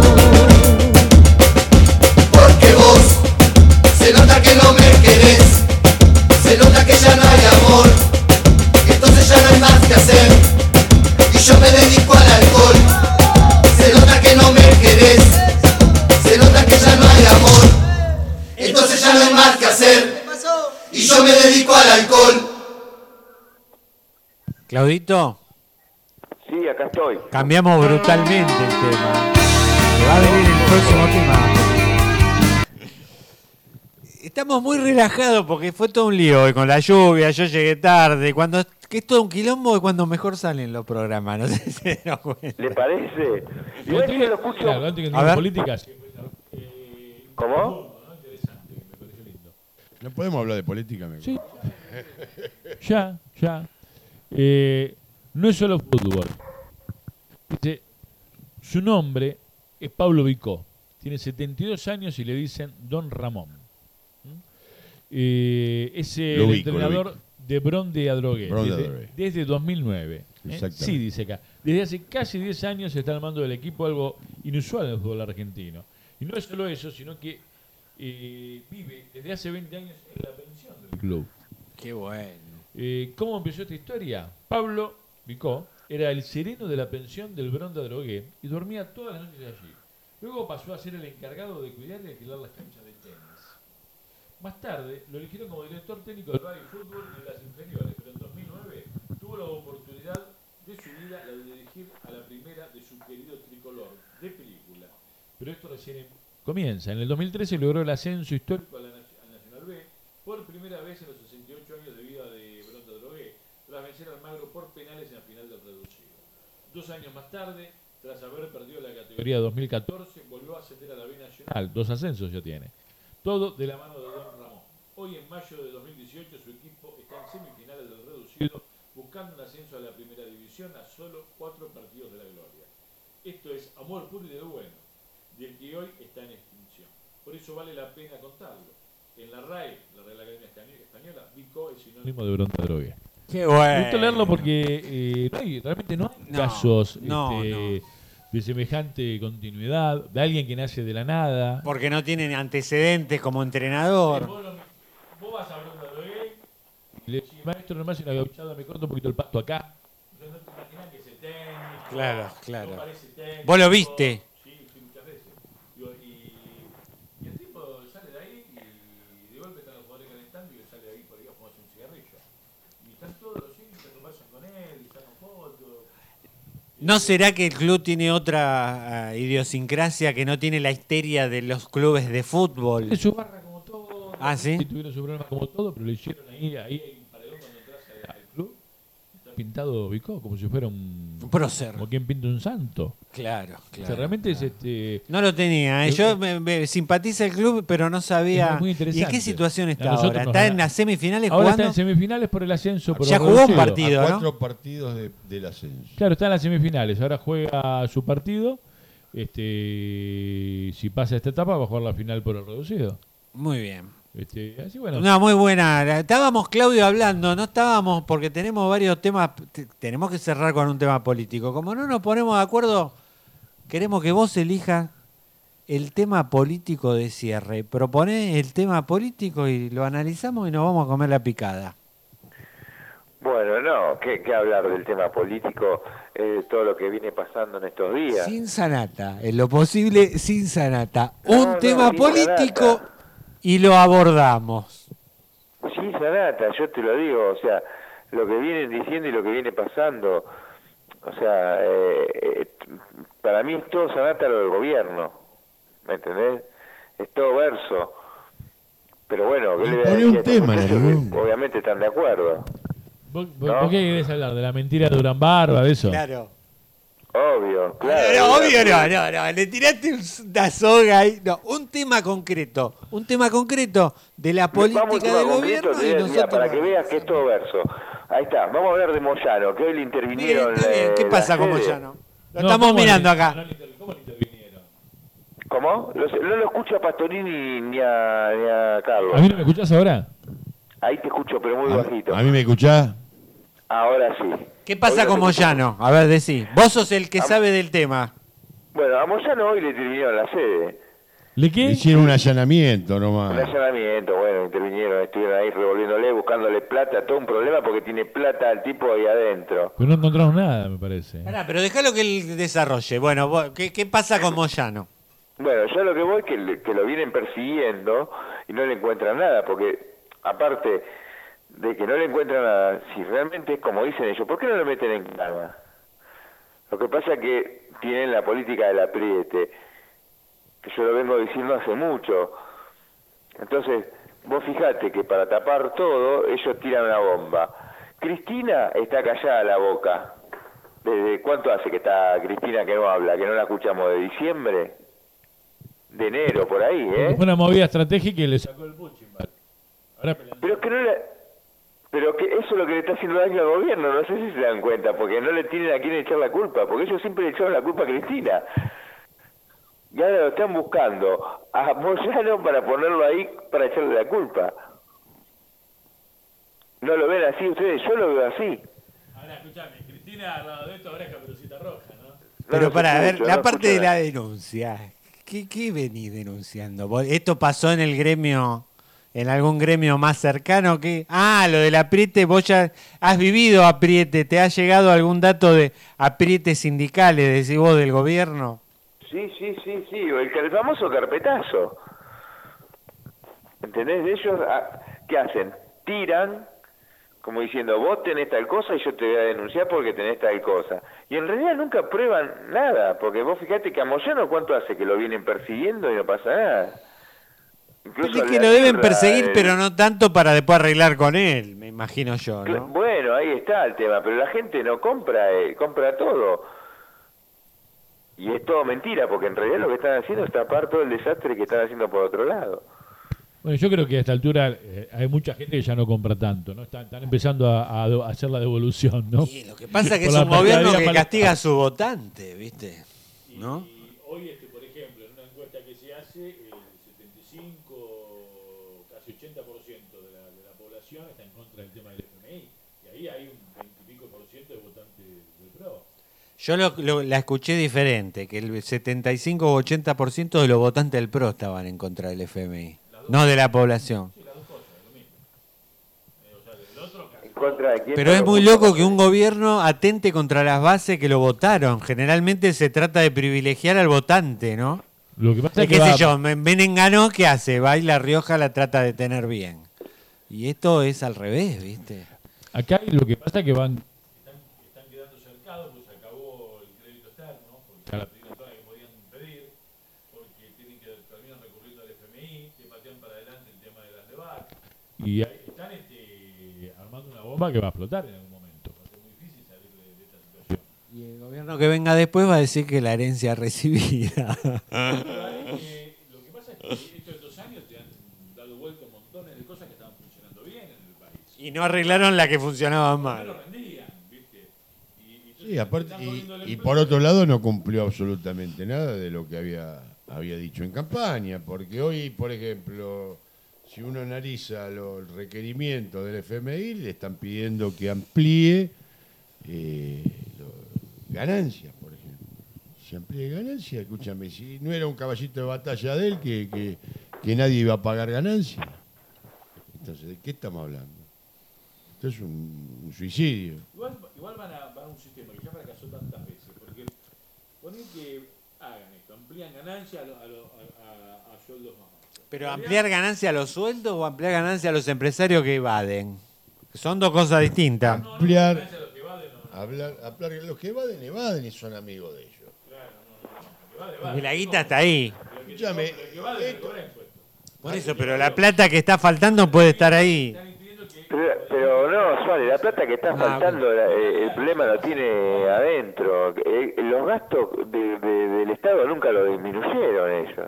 Porque vos se nota que no me querés, se nota que ya no hay amor, entonces ya no hay más que hacer y yo me dedico al alcohol. Se nota que no me querés, se nota que ya no hay amor, entonces ya no hay más que hacer y yo me dedico al alcohol. Claudito, Sí, acá estoy. cambiamos brutalmente el tema. Que va a venir el próximo tema. Estamos muy relajados porque fue todo un lío hoy con la lluvia, yo llegué tarde. Cuando que es todo un quilombo es cuando mejor salen los programas, no sé si se dan cuenta. ¿Le parece? Yo es que lo escucho. Claro, antes que A ver. políticas. ¿Cómo? ¿No podemos hablar de política? Sí. Ya. No es solo fútbol. Dice, su nombre es Pablo Vicó. Tiene 72 años y le dicen Don Ramón. Es el Lo ubico, entrenador de Bron de Adrogué Bron de Adrogué. desde 2009. Exactamente. Sí, dice acá. Desde hace casi 10 años se está al mando del equipo, algo inusual en el fútbol argentino. Y no es solo eso, sino que vive desde hace 20 años en la pensión del club. Qué bueno. ¿Cómo empezó esta historia? Pablo Vicó era el sereno de la pensión del Bron de Adrogué y dormía todas las noches allí. Luego pasó a ser el encargado de cuidar y alquilar las canchas de tenis. Más tarde lo eligieron como director técnico del Rally Fútbol en las inferiores, pero en 2009 tuvo la oportunidad de su vida la de dirigir a la primera de su querido tricolor de película. Pero esto recién comienza. En el 2013 logró el ascenso histórico al Nacional B por primera vez en los 68 años de vida de 2 años más tarde, tras haber perdido la categoría 2014, volvió a ascender a la B Nacional. 2 ascensos ya tiene. Todo de la mano de Don Ramón. Hoy, en mayo de 2018, su equipo está en semifinales del reducido, buscando un ascenso a la primera división a solo 4 partidos de la gloria. Esto es amor puro y de bueno, del que hoy está en extinción. Por eso vale la pena contarlo. En la RAE, la Real Academia Española, Vico es sinónimo de brontadroguea. Qué bueno. Me gusta leerlo porque realmente no hay casos no. de semejante continuidad, de alguien que nace de la nada. Porque no tienen antecedentes como entrenador. Vos vas a brontadroguea y le decís, maestro, nomás una gauchada, me corto un poquito el pasto acá. No te imaginas que ese técnico. Claro. No parece técnico. ¿Vos lo viste? Sí, muchas veces. Y el tipo sale de ahí y de golpe están los jugadores calentando y sale de ahí por ahí a fumarse un cigarrillo. Y están todos los hinchas, conversan con él y sacan fotos. ¿No será que el club tiene otra idiosincrasia que no tiene la histeria de los clubes de fútbol? Es su barra como todo. Ah, ¿sí? Tuvieron su problema como todo, pero lo hicieron ahí hay un paredón cuando entras al club. Está pintado Vicó como si fuera un prócer. Como quien pinta un santo. Claro. O sea, realmente es No lo tenía. Yo me simpatiza el club, pero no sabía. Es muy interesante. ¿Y en qué situación está Nosotros ahora? ¿Está en las semifinales ahora jugando? está en semifinales por el ascenso. Por ya el jugó un reducido. partido, a ¿no? 4 partidos del ascenso. Claro, está en las semifinales. Ahora juega su partido. Si pasa esta etapa, va a jugar la final por el reducido. Muy bien. Así bueno. No, muy buena. Estábamos, Claudio, hablando, no estábamos, porque tenemos varios temas, tenemos que cerrar con un tema político. Como no nos ponemos de acuerdo, queremos que vos elijas el tema político de cierre. Proponés el tema político y lo analizamos y nos vamos a comer la picada. Bueno, no, ¿qué hablar del tema político? Todo lo que viene pasando en estos días. Sin sanata, en lo posible sin sanata. Un tema político sanata. Y lo abordamos. Sí, sanata, yo te lo digo, o sea, lo que vienen diciendo y lo que viene pasando, o sea, para mí es todo sanata lo del gobierno, ¿me entendés? Es todo verso. Pero bueno, ¿qué le voy a decir? Un tema, obviamente están de acuerdo. ¿Por qué querés hablar? ¿De la mentira de Durán Barba, de eso? Claro. Obvio, claro. No, obvio no. Le tiraste una soga ahí. No, un tema concreto de la política del gobierno y nosotros. Para que veas que es todo verso. Ahí está, vamos a hablar de Moyano, que hoy le intervinieron. Bien. ¿Qué pasa con Moyano? Lo estamos mirando acá. ¿Cómo le intervinieron? ¿Cómo? No lo escucho a Pastorini ni a Carlos. ¿A mí no me escuchás ahora? Ahí te escucho, pero muy bajito. ¿A mí me escuchás? Ahora sí. ¿Qué pasa con Moyano? A ver, decí. Vos sos el que sabe del tema. Bueno, a Moyano hoy le intervinieron la sede. ¿Le qué? Hicieron un allanamiento nomás. Un allanamiento, bueno, intervinieron, estuvieron ahí revolviéndole, buscándole plata, todo un problema porque tiene plata el tipo ahí adentro. Pero no encontraron nada, me parece. Pará, pero déjalo que él desarrolle. Bueno, ¿qué pasa con Moyano? Bueno, yo lo que voy es que lo vienen persiguiendo y no le encuentran nada, porque aparte de que no le encuentran nada, si realmente es como dicen ellos, ¿por qué no lo meten en cama? Lo que pasa es que tienen la política del apriete, que yo lo vengo diciendo hace mucho. Entonces, vos fijate que para tapar todo, ellos tiran una bomba. Cristina está callada la boca. ¿Desde cuánto hace que está Cristina que no habla, que no la escuchamos? ¿De diciembre? De enero, por ahí, Fue una movida estratégica y le sacó el Buchimbar. Pero es que no le... Pero que eso es lo que le está haciendo daño al gobierno, no sé si se dan cuenta, porque no le tienen a quién echar la culpa, porque ellos siempre le echaron la culpa a Cristina. Y ahora lo están buscando a Moyano para ponerlo ahí, para echarle la culpa. ¿No lo ven así ustedes? Yo lo veo así. Ahora, escuchame, Cristina al lado de esto ahora es Caperucita Roja, ¿no? Pero para ver, la parte de la denuncia, ¿qué venís denunciando? ¿Esto pasó en el gremio, en algún gremio más cercano? Lo del apriete, vos ya has vivido apriete, ¿te ha llegado algún dato de aprietes sindicales, decís vos, del gobierno? Sí, el famoso carpetazo. ¿Entendés? Ellos, ¿qué hacen? Tiran, como diciendo, vos tenés tal cosa y yo te voy a denunciar porque tenés tal cosa. Y en realidad nunca prueban nada, porque vos fijate que a Moyano ¿cuánto hace que lo vienen persiguiendo y no pasa nada? Incluso es que lo deben perseguir, pero no tanto para después arreglar con él, me imagino yo, ¿no? Bueno, ahí está el tema, pero la gente no compra, compra todo. Y es todo mentira, porque en realidad lo que están haciendo es tapar todo el desastre que están haciendo por otro lado. Bueno, yo creo que a esta altura hay mucha gente que ya no compra tanto, ¿no? Están empezando a hacer la devolución, ¿no? Y lo que pasa es que Por es la un gobierno mercadería que mal- castiga a su votante, ¿viste? ¿No? Y hoy, por ejemplo, en una encuesta que se hace, el 75, casi 80% de la población está en contra del tema del FMI. Y ahí hay un 20 y pico % de votantes del PRO. Yo la escuché diferente, que el 75 o 80% de los votantes del PRO estaban en contra del FMI, no de la población. ¿En contra de quién? Pero es muy loco que un gobierno atente contra las bases que lo votaron. Generalmente se trata de privilegiar al votante, ¿no? Lo que pasa es ¿Qué que sé yo? Menem ganó, ¿qué hace? Va y La Rioja la trata de tener bien. Y esto es al revés, ¿viste? acá lo que pasa es que están quedando cercados, pues se acabó el crédito externo, porque ya la pidieron todas que podían pedir, porque terminan recurriendo al FMI, que patean para adelante el tema de las LEVAC, y ahí están armando una bomba que va a explotar en algún momento. Va a ser muy difícil salir de esta situación. Y el gobierno que venga después va a decir que la herencia recibida. Lo que pasa es que estos 2 años te han dado vuelta montones de cosas que estaban funcionando bien en el país. Y no arreglaron la que funcionaba No mal. lo rendían, ¿viste? Sí, aparte, y por otro lado no cumplió absolutamente nada de lo que había dicho en campaña, porque hoy, por ejemplo, si uno analiza los requerimientos del FMI, le están pidiendo que amplíe ganancias, por ejemplo. Si amplíe ganancias, escúchame, si no era un caballito de batalla de él que nadie iba a pagar ganancias. Entonces, ¿de qué estamos hablando? Esto es un suicidio. Igual van a un sistema que ya fracasó tantas veces, porque ponen que hagan esto, amplían ganancias a sueldos más bajos. Pero ampliar ganancia a los sueldos o ampliar ganancia a los empresarios que evaden. Son dos cosas distintas. Ampliar, los que evaden y son amigos de ellos. Porque la guita está ahí. Escúchame, Por eso, pero la plata que está faltando puede estar ahí. Pero no, Suárez, la plata que está faltando, el problema lo tiene adentro. Los gastos del Estado nunca lo disminuyeron ellos.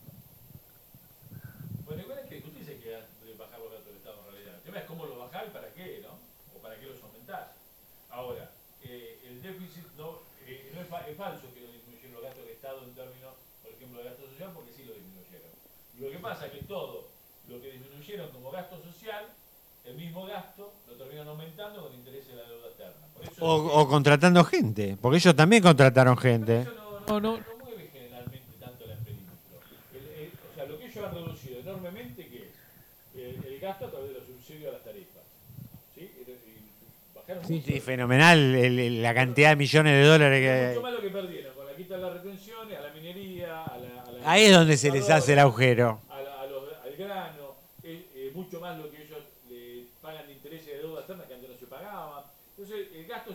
Bueno, igual hay que discutirse que bajar los gastos del Estado en realidad. El tema es cómo los bajás y para qué, ¿no? O para qué los aumentás. Ahora, el déficit no es falso que lo disminuyeron los gastos del Estado en términos, por ejemplo, de gasto social, porque sí lo disminuyeron. Y lo que pasa es que todo lo que disminuyeron como gasto social, el mismo gasto lo terminan aumentando con intereses de la deuda externa. Por eso O contratando gente, porque ellos también contrataron gente. no mueve generalmente tanto el perímetro. O sea, lo que ellos han reducido enormemente, ¿qué es? El gasto a través de los subsidios a las tarifas. ¿Sí? Bajaron Sí, mucho. sí, fenomenal la cantidad de millones de dólares que Mucho más lo que perdieron con la quita de las retenciones, a la minería, a la ahí es donde se les hace el agujero. al grano, mucho más lo que ellos le pagan de intereses de deuda externa que antes no se pagaban. Entonces, el gasto,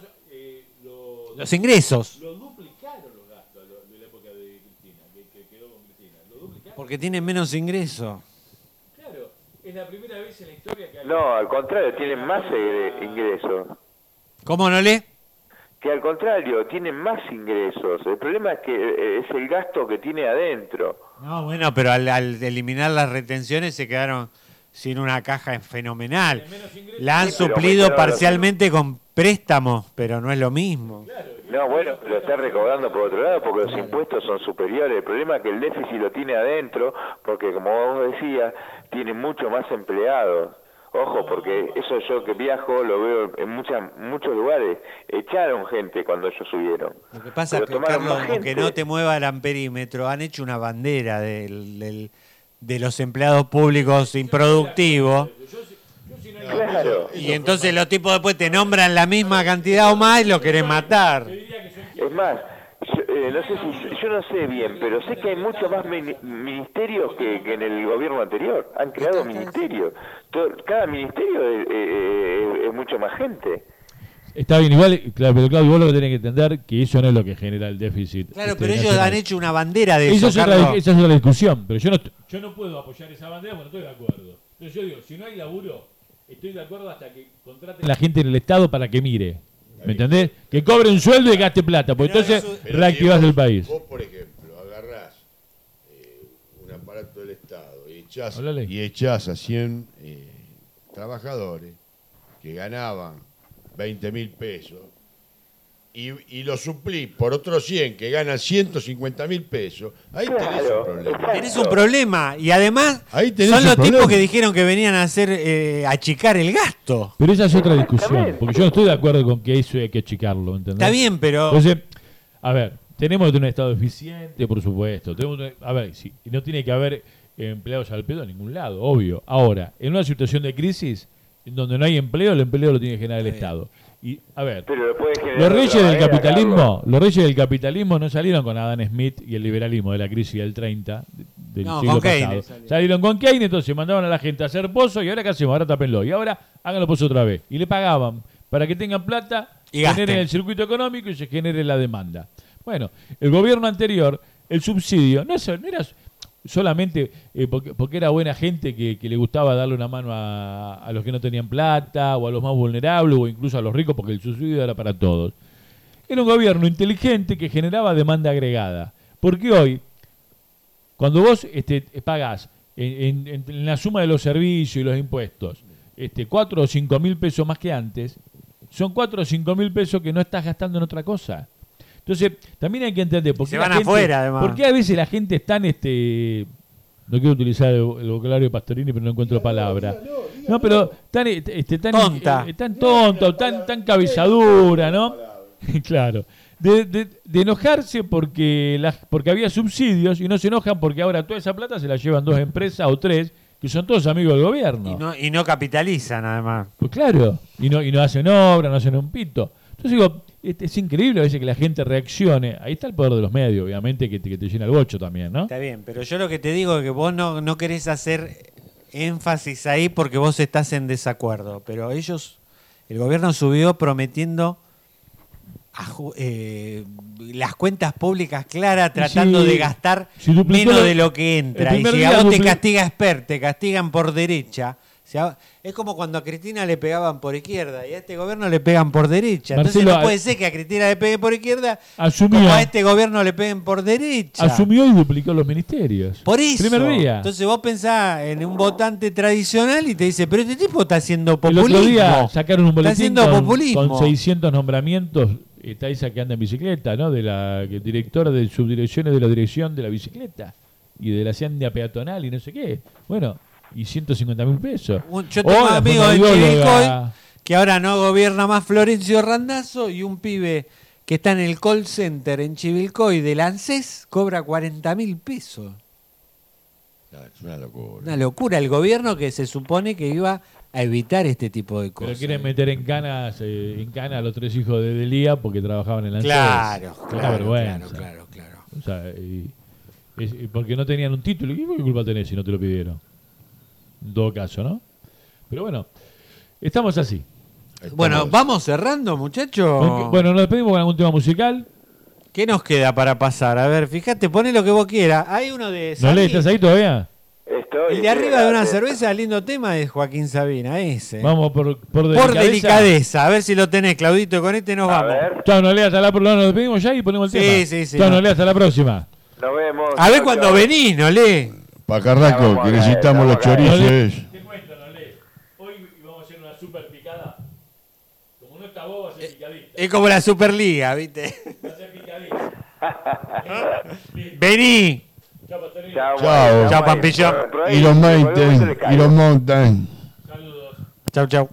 Los ingresos. lo duplicaron los gastos de la época de Cristina, que quedó con Cristina. Lo duplicaron. Porque tienen menos ingresos. Claro, es la primera vez en la historia que hay... No, al contrario, tienen más ingresos. ¿Cómo no le? Que al contrario, tienen más ingresos. El problema es que es el gasto que tiene adentro. No, bueno, pero al eliminar las retenciones se quedaron sin una caja fenomenal. La han Sí, pero suplido aumentaron parcialmente con préstamos, pero no es lo mismo. No, bueno, lo está recaudando por otro lado porque los impuestos son superiores. El problema es que el déficit lo tiene adentro porque, como vos decías, tiene mucho más empleados. Ojo, porque eso yo que viajo lo veo en muchos lugares. Echaron gente cuando ellos subieron. Lo que pasa Pero es que, tomaron Carlos, más aunque gente. no te mueva el amperímetro, han hecho una bandera de los empleados públicos improductivos. Claro. Y entonces los tipos después te nombran la misma cantidad o más y lo querés matar. Es más, yo no sé bien, pero sé que hay muchos más ministerios que en el gobierno anterior. Han creado ministerios. Cada ministerio es mucho más gente. Está bien, igual, claro, pero Claudio, vos lo que tenés que entender que eso no es lo que genera el déficit. Claro, pero ellos nacional. han hecho una bandera de Esa eso, es Carlos. esa es otra discusión, pero yo no puedo apoyar esa bandera porque no estoy de acuerdo. Entonces yo digo, si no hay laburo, estoy de acuerdo hasta que contraten la gente en el Estado para que mire. ¿Me entendés? Que cobre un sueldo y gaste plata, porque entonces Pero reactivás si el país. Vos, por ejemplo, agarrás un aparato del Estado y echás a 100 trabajadores que ganaban 20.000 pesos y lo suplís por otros 100 que ganan 150.000 pesos, ahí tenés un problema. Tenés un problema. Y además Ahí tenés son un los tipos problema. que dijeron que venían a hacer achicar el gasto. Pero esa es otra discusión, porque yo no estoy de acuerdo con que eso hay que achicarlo, ¿entendés? Está bien, pero... Entonces, a ver, tenemos un Estado eficiente, por supuesto. A ver, sí, no tiene que haber empleados al pedo en ningún lado, obvio. Ahora, en una situación de crisis, en donde no hay empleo, el empleo lo tiene que generar el Estado. Y, a ver, Pero lo puede generar los de reyes otra del manera, capitalismo, Carlos. los reyes del capitalismo no salieron con Adam Smith y el liberalismo de la crisis del 30 del No, siglo con Keynes pasado. Salieron con Keynes, entonces mandaban a la gente a hacer pozos y ahora ¿qué hacemos? Ahora tápenlo. Y ahora háganlo pozos otra vez. Y le pagaban para que tengan plata, Y gasten. generen el circuito económico y se genere la demanda. Bueno, el gobierno anterior, el subsidio, no era solamente porque era buena gente que le gustaba darle una mano a los que no tenían plata o a los más vulnerables o incluso a los ricos porque el subsidio era para todos. Era un gobierno inteligente que generaba demanda agregada. Porque hoy, cuando vos pagás en la suma de los servicios y los impuestos 4 o 5 mil pesos más que antes, son 4 o 5 mil pesos que no estás gastando en otra cosa. Entonces, también hay que entender por qué Se van afuera, además. ¿Por qué a veces la gente es tan no quiero utilizar el vocabulario de Pastorini, pero no encuentro palabra. No, pero tan Tonta. Tan tonta, tan cabezadura, ¿no? Claro. De enojarse porque había subsidios y no se enojan porque ahora toda esa plata se la llevan 2 empresas o 3 que son todos amigos del gobierno. Y no capitalizan, además. Pues claro, y no hacen obra, no hacen un pito. Entonces digo, es increíble a veces que la gente reaccione. Ahí está el poder de los medios, obviamente, que te llena el bocho también, ¿no? Está bien, pero yo lo que te digo es que vos no querés hacer énfasis ahí porque vos estás en desacuerdo. Pero el gobierno subió prometiendo las cuentas públicas claras, tratando de gastar menos de lo que entra. Y si a vos te castiga Esper, te castigan por derecha. Es como cuando a Cristina le pegaban por izquierda y a este gobierno le pegan por derecha. Entonces Marcelo, no puede ser que a Cristina le peguen por izquierda asumió, como a este gobierno le peguen por derecha. Asumió y duplicó los ministerios. Por eso. Primer día. Entonces vos pensás en un votante tradicional y te dice, pero este tipo está haciendo populismo. El otro día sacaron un está boletín haciendo populismo. con 600 nombramientos. Está esa que anda en bicicleta, ¿no? De la directora de subdirecciones de la dirección de la bicicleta y de la senda peatonal y no sé qué. Bueno, y 150.000 pesos. Yo tengo amigos en Chivilcoy que ahora no gobierna más Florencio Randazzo y un pibe que está en el call center en Chivilcoy del ANSES cobra 40.000 pesos. Es una locura. Una locura. El gobierno que se supone que iba a evitar este tipo de cosas. Pero quieren meter en cana a los 3 hijos de Delía porque trabajaban en la Claro, Una vergüenza. claro. O sea, porque no tenían un título. ¿Qué culpa tenés si no te lo pidieron? En todo caso, ¿no? Pero bueno, estamos así. Bueno, vamos cerrando, muchachos. Bueno, nos despedimos con algún tema musical. ¿Qué nos queda para pasar? A ver, fíjate, poné lo que vos quieras. Hay uno de ¿No le estás ahí todavía? El de arriba de una cerveza, lindo tema, de Joaquín Sabina, ese. Vamos por delicadeza. A ver si lo tenés, Claudito, con este nos vamos. Chao, Nolea, hasta la próxima. Nos despedimos ya y ponemos el tema. Sí. Chao, Nolea, hasta la próxima. Nos vemos. A ver cuando venís, Nolé. Pacarraco, que necesitamos los chorizos. Te cuento, Nolé. Hoy vamos a hacer una super picada. Como no está vos, va a ser picadita. Es como la Superliga, ¿viste? Va a ser picadita. Vení. Chao. Chao, Pampillón. Y los Mountain. Y los Mountain. Saludos. Chau. Chau.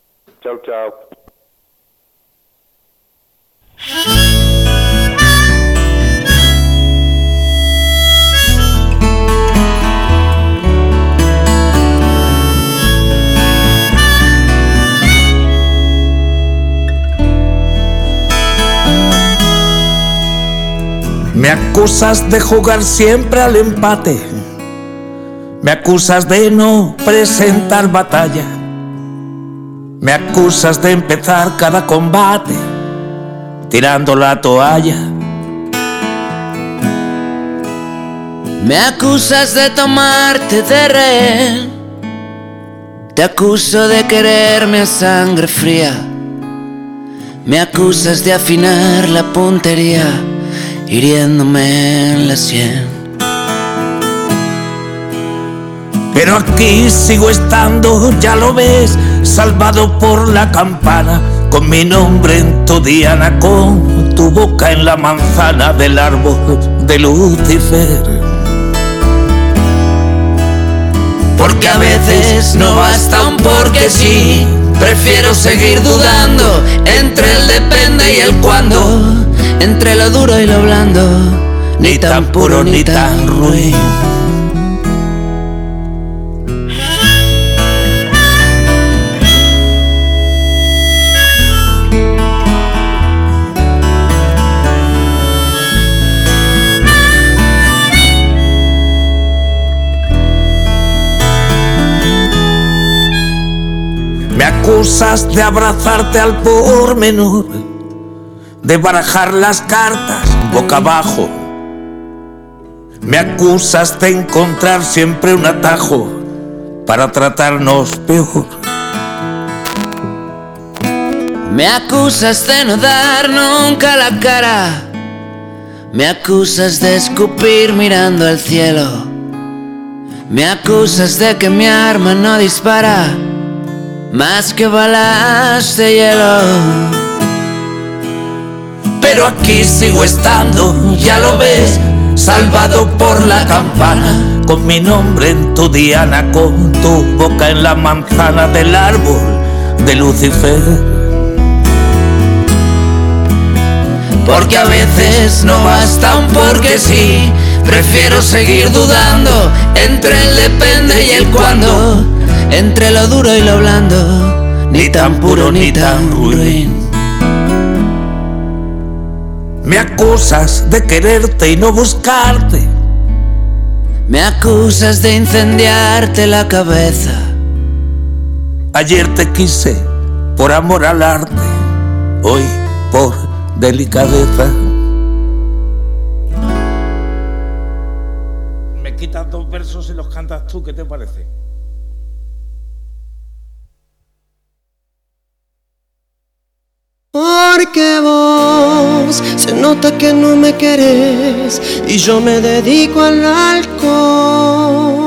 Me acusas de jugar siempre al empate, me acusas de no presentar batalla, me acusas de empezar cada combate tirando la toalla. Me acusas de tomarte de rehén, te acuso de quererme a sangre fría, Me acusas de afinar la puntería, hiriéndome en la sien. Pero aquí sigo estando, ya lo ves, salvado por la campana, con mi nombre en tu diana, con tu boca en la manzana del árbol de Lucifer. Porque a veces no basta un porque sí, prefiero seguir dudando entre el depende y el cuándo, entre lo duro y lo blando, ni tan puro ni tan ruin. Me acusas de abrazarte al pormenor, de barajar las cartas boca abajo. Me acusas de encontrar siempre un atajo para tratarnos peor. Me acusas de no dar nunca la cara, me acusas de escupir mirando al cielo, me acusas de que mi arma no dispara más que balas de hielo. Pero aquí sigo estando, ya lo ves, salvado por la campana, con mi nombre en tu diana, con tu boca en la manzana del árbol de Lucifer. Porque a veces no basta un porque sí, prefiero seguir dudando entre el depende y el cuándo, entre lo duro y lo blando, ni tan puro ni tan ruin. Me acusas de quererte y no buscarte, me acusas de incendiarte la cabeza. Ayer te quise por amor al arte, hoy por delicadeza. Me quitas 2 versos y los cantas tú, ¿qué te parece? Porque vos se nota que no me querés y yo me dedico al alcohol.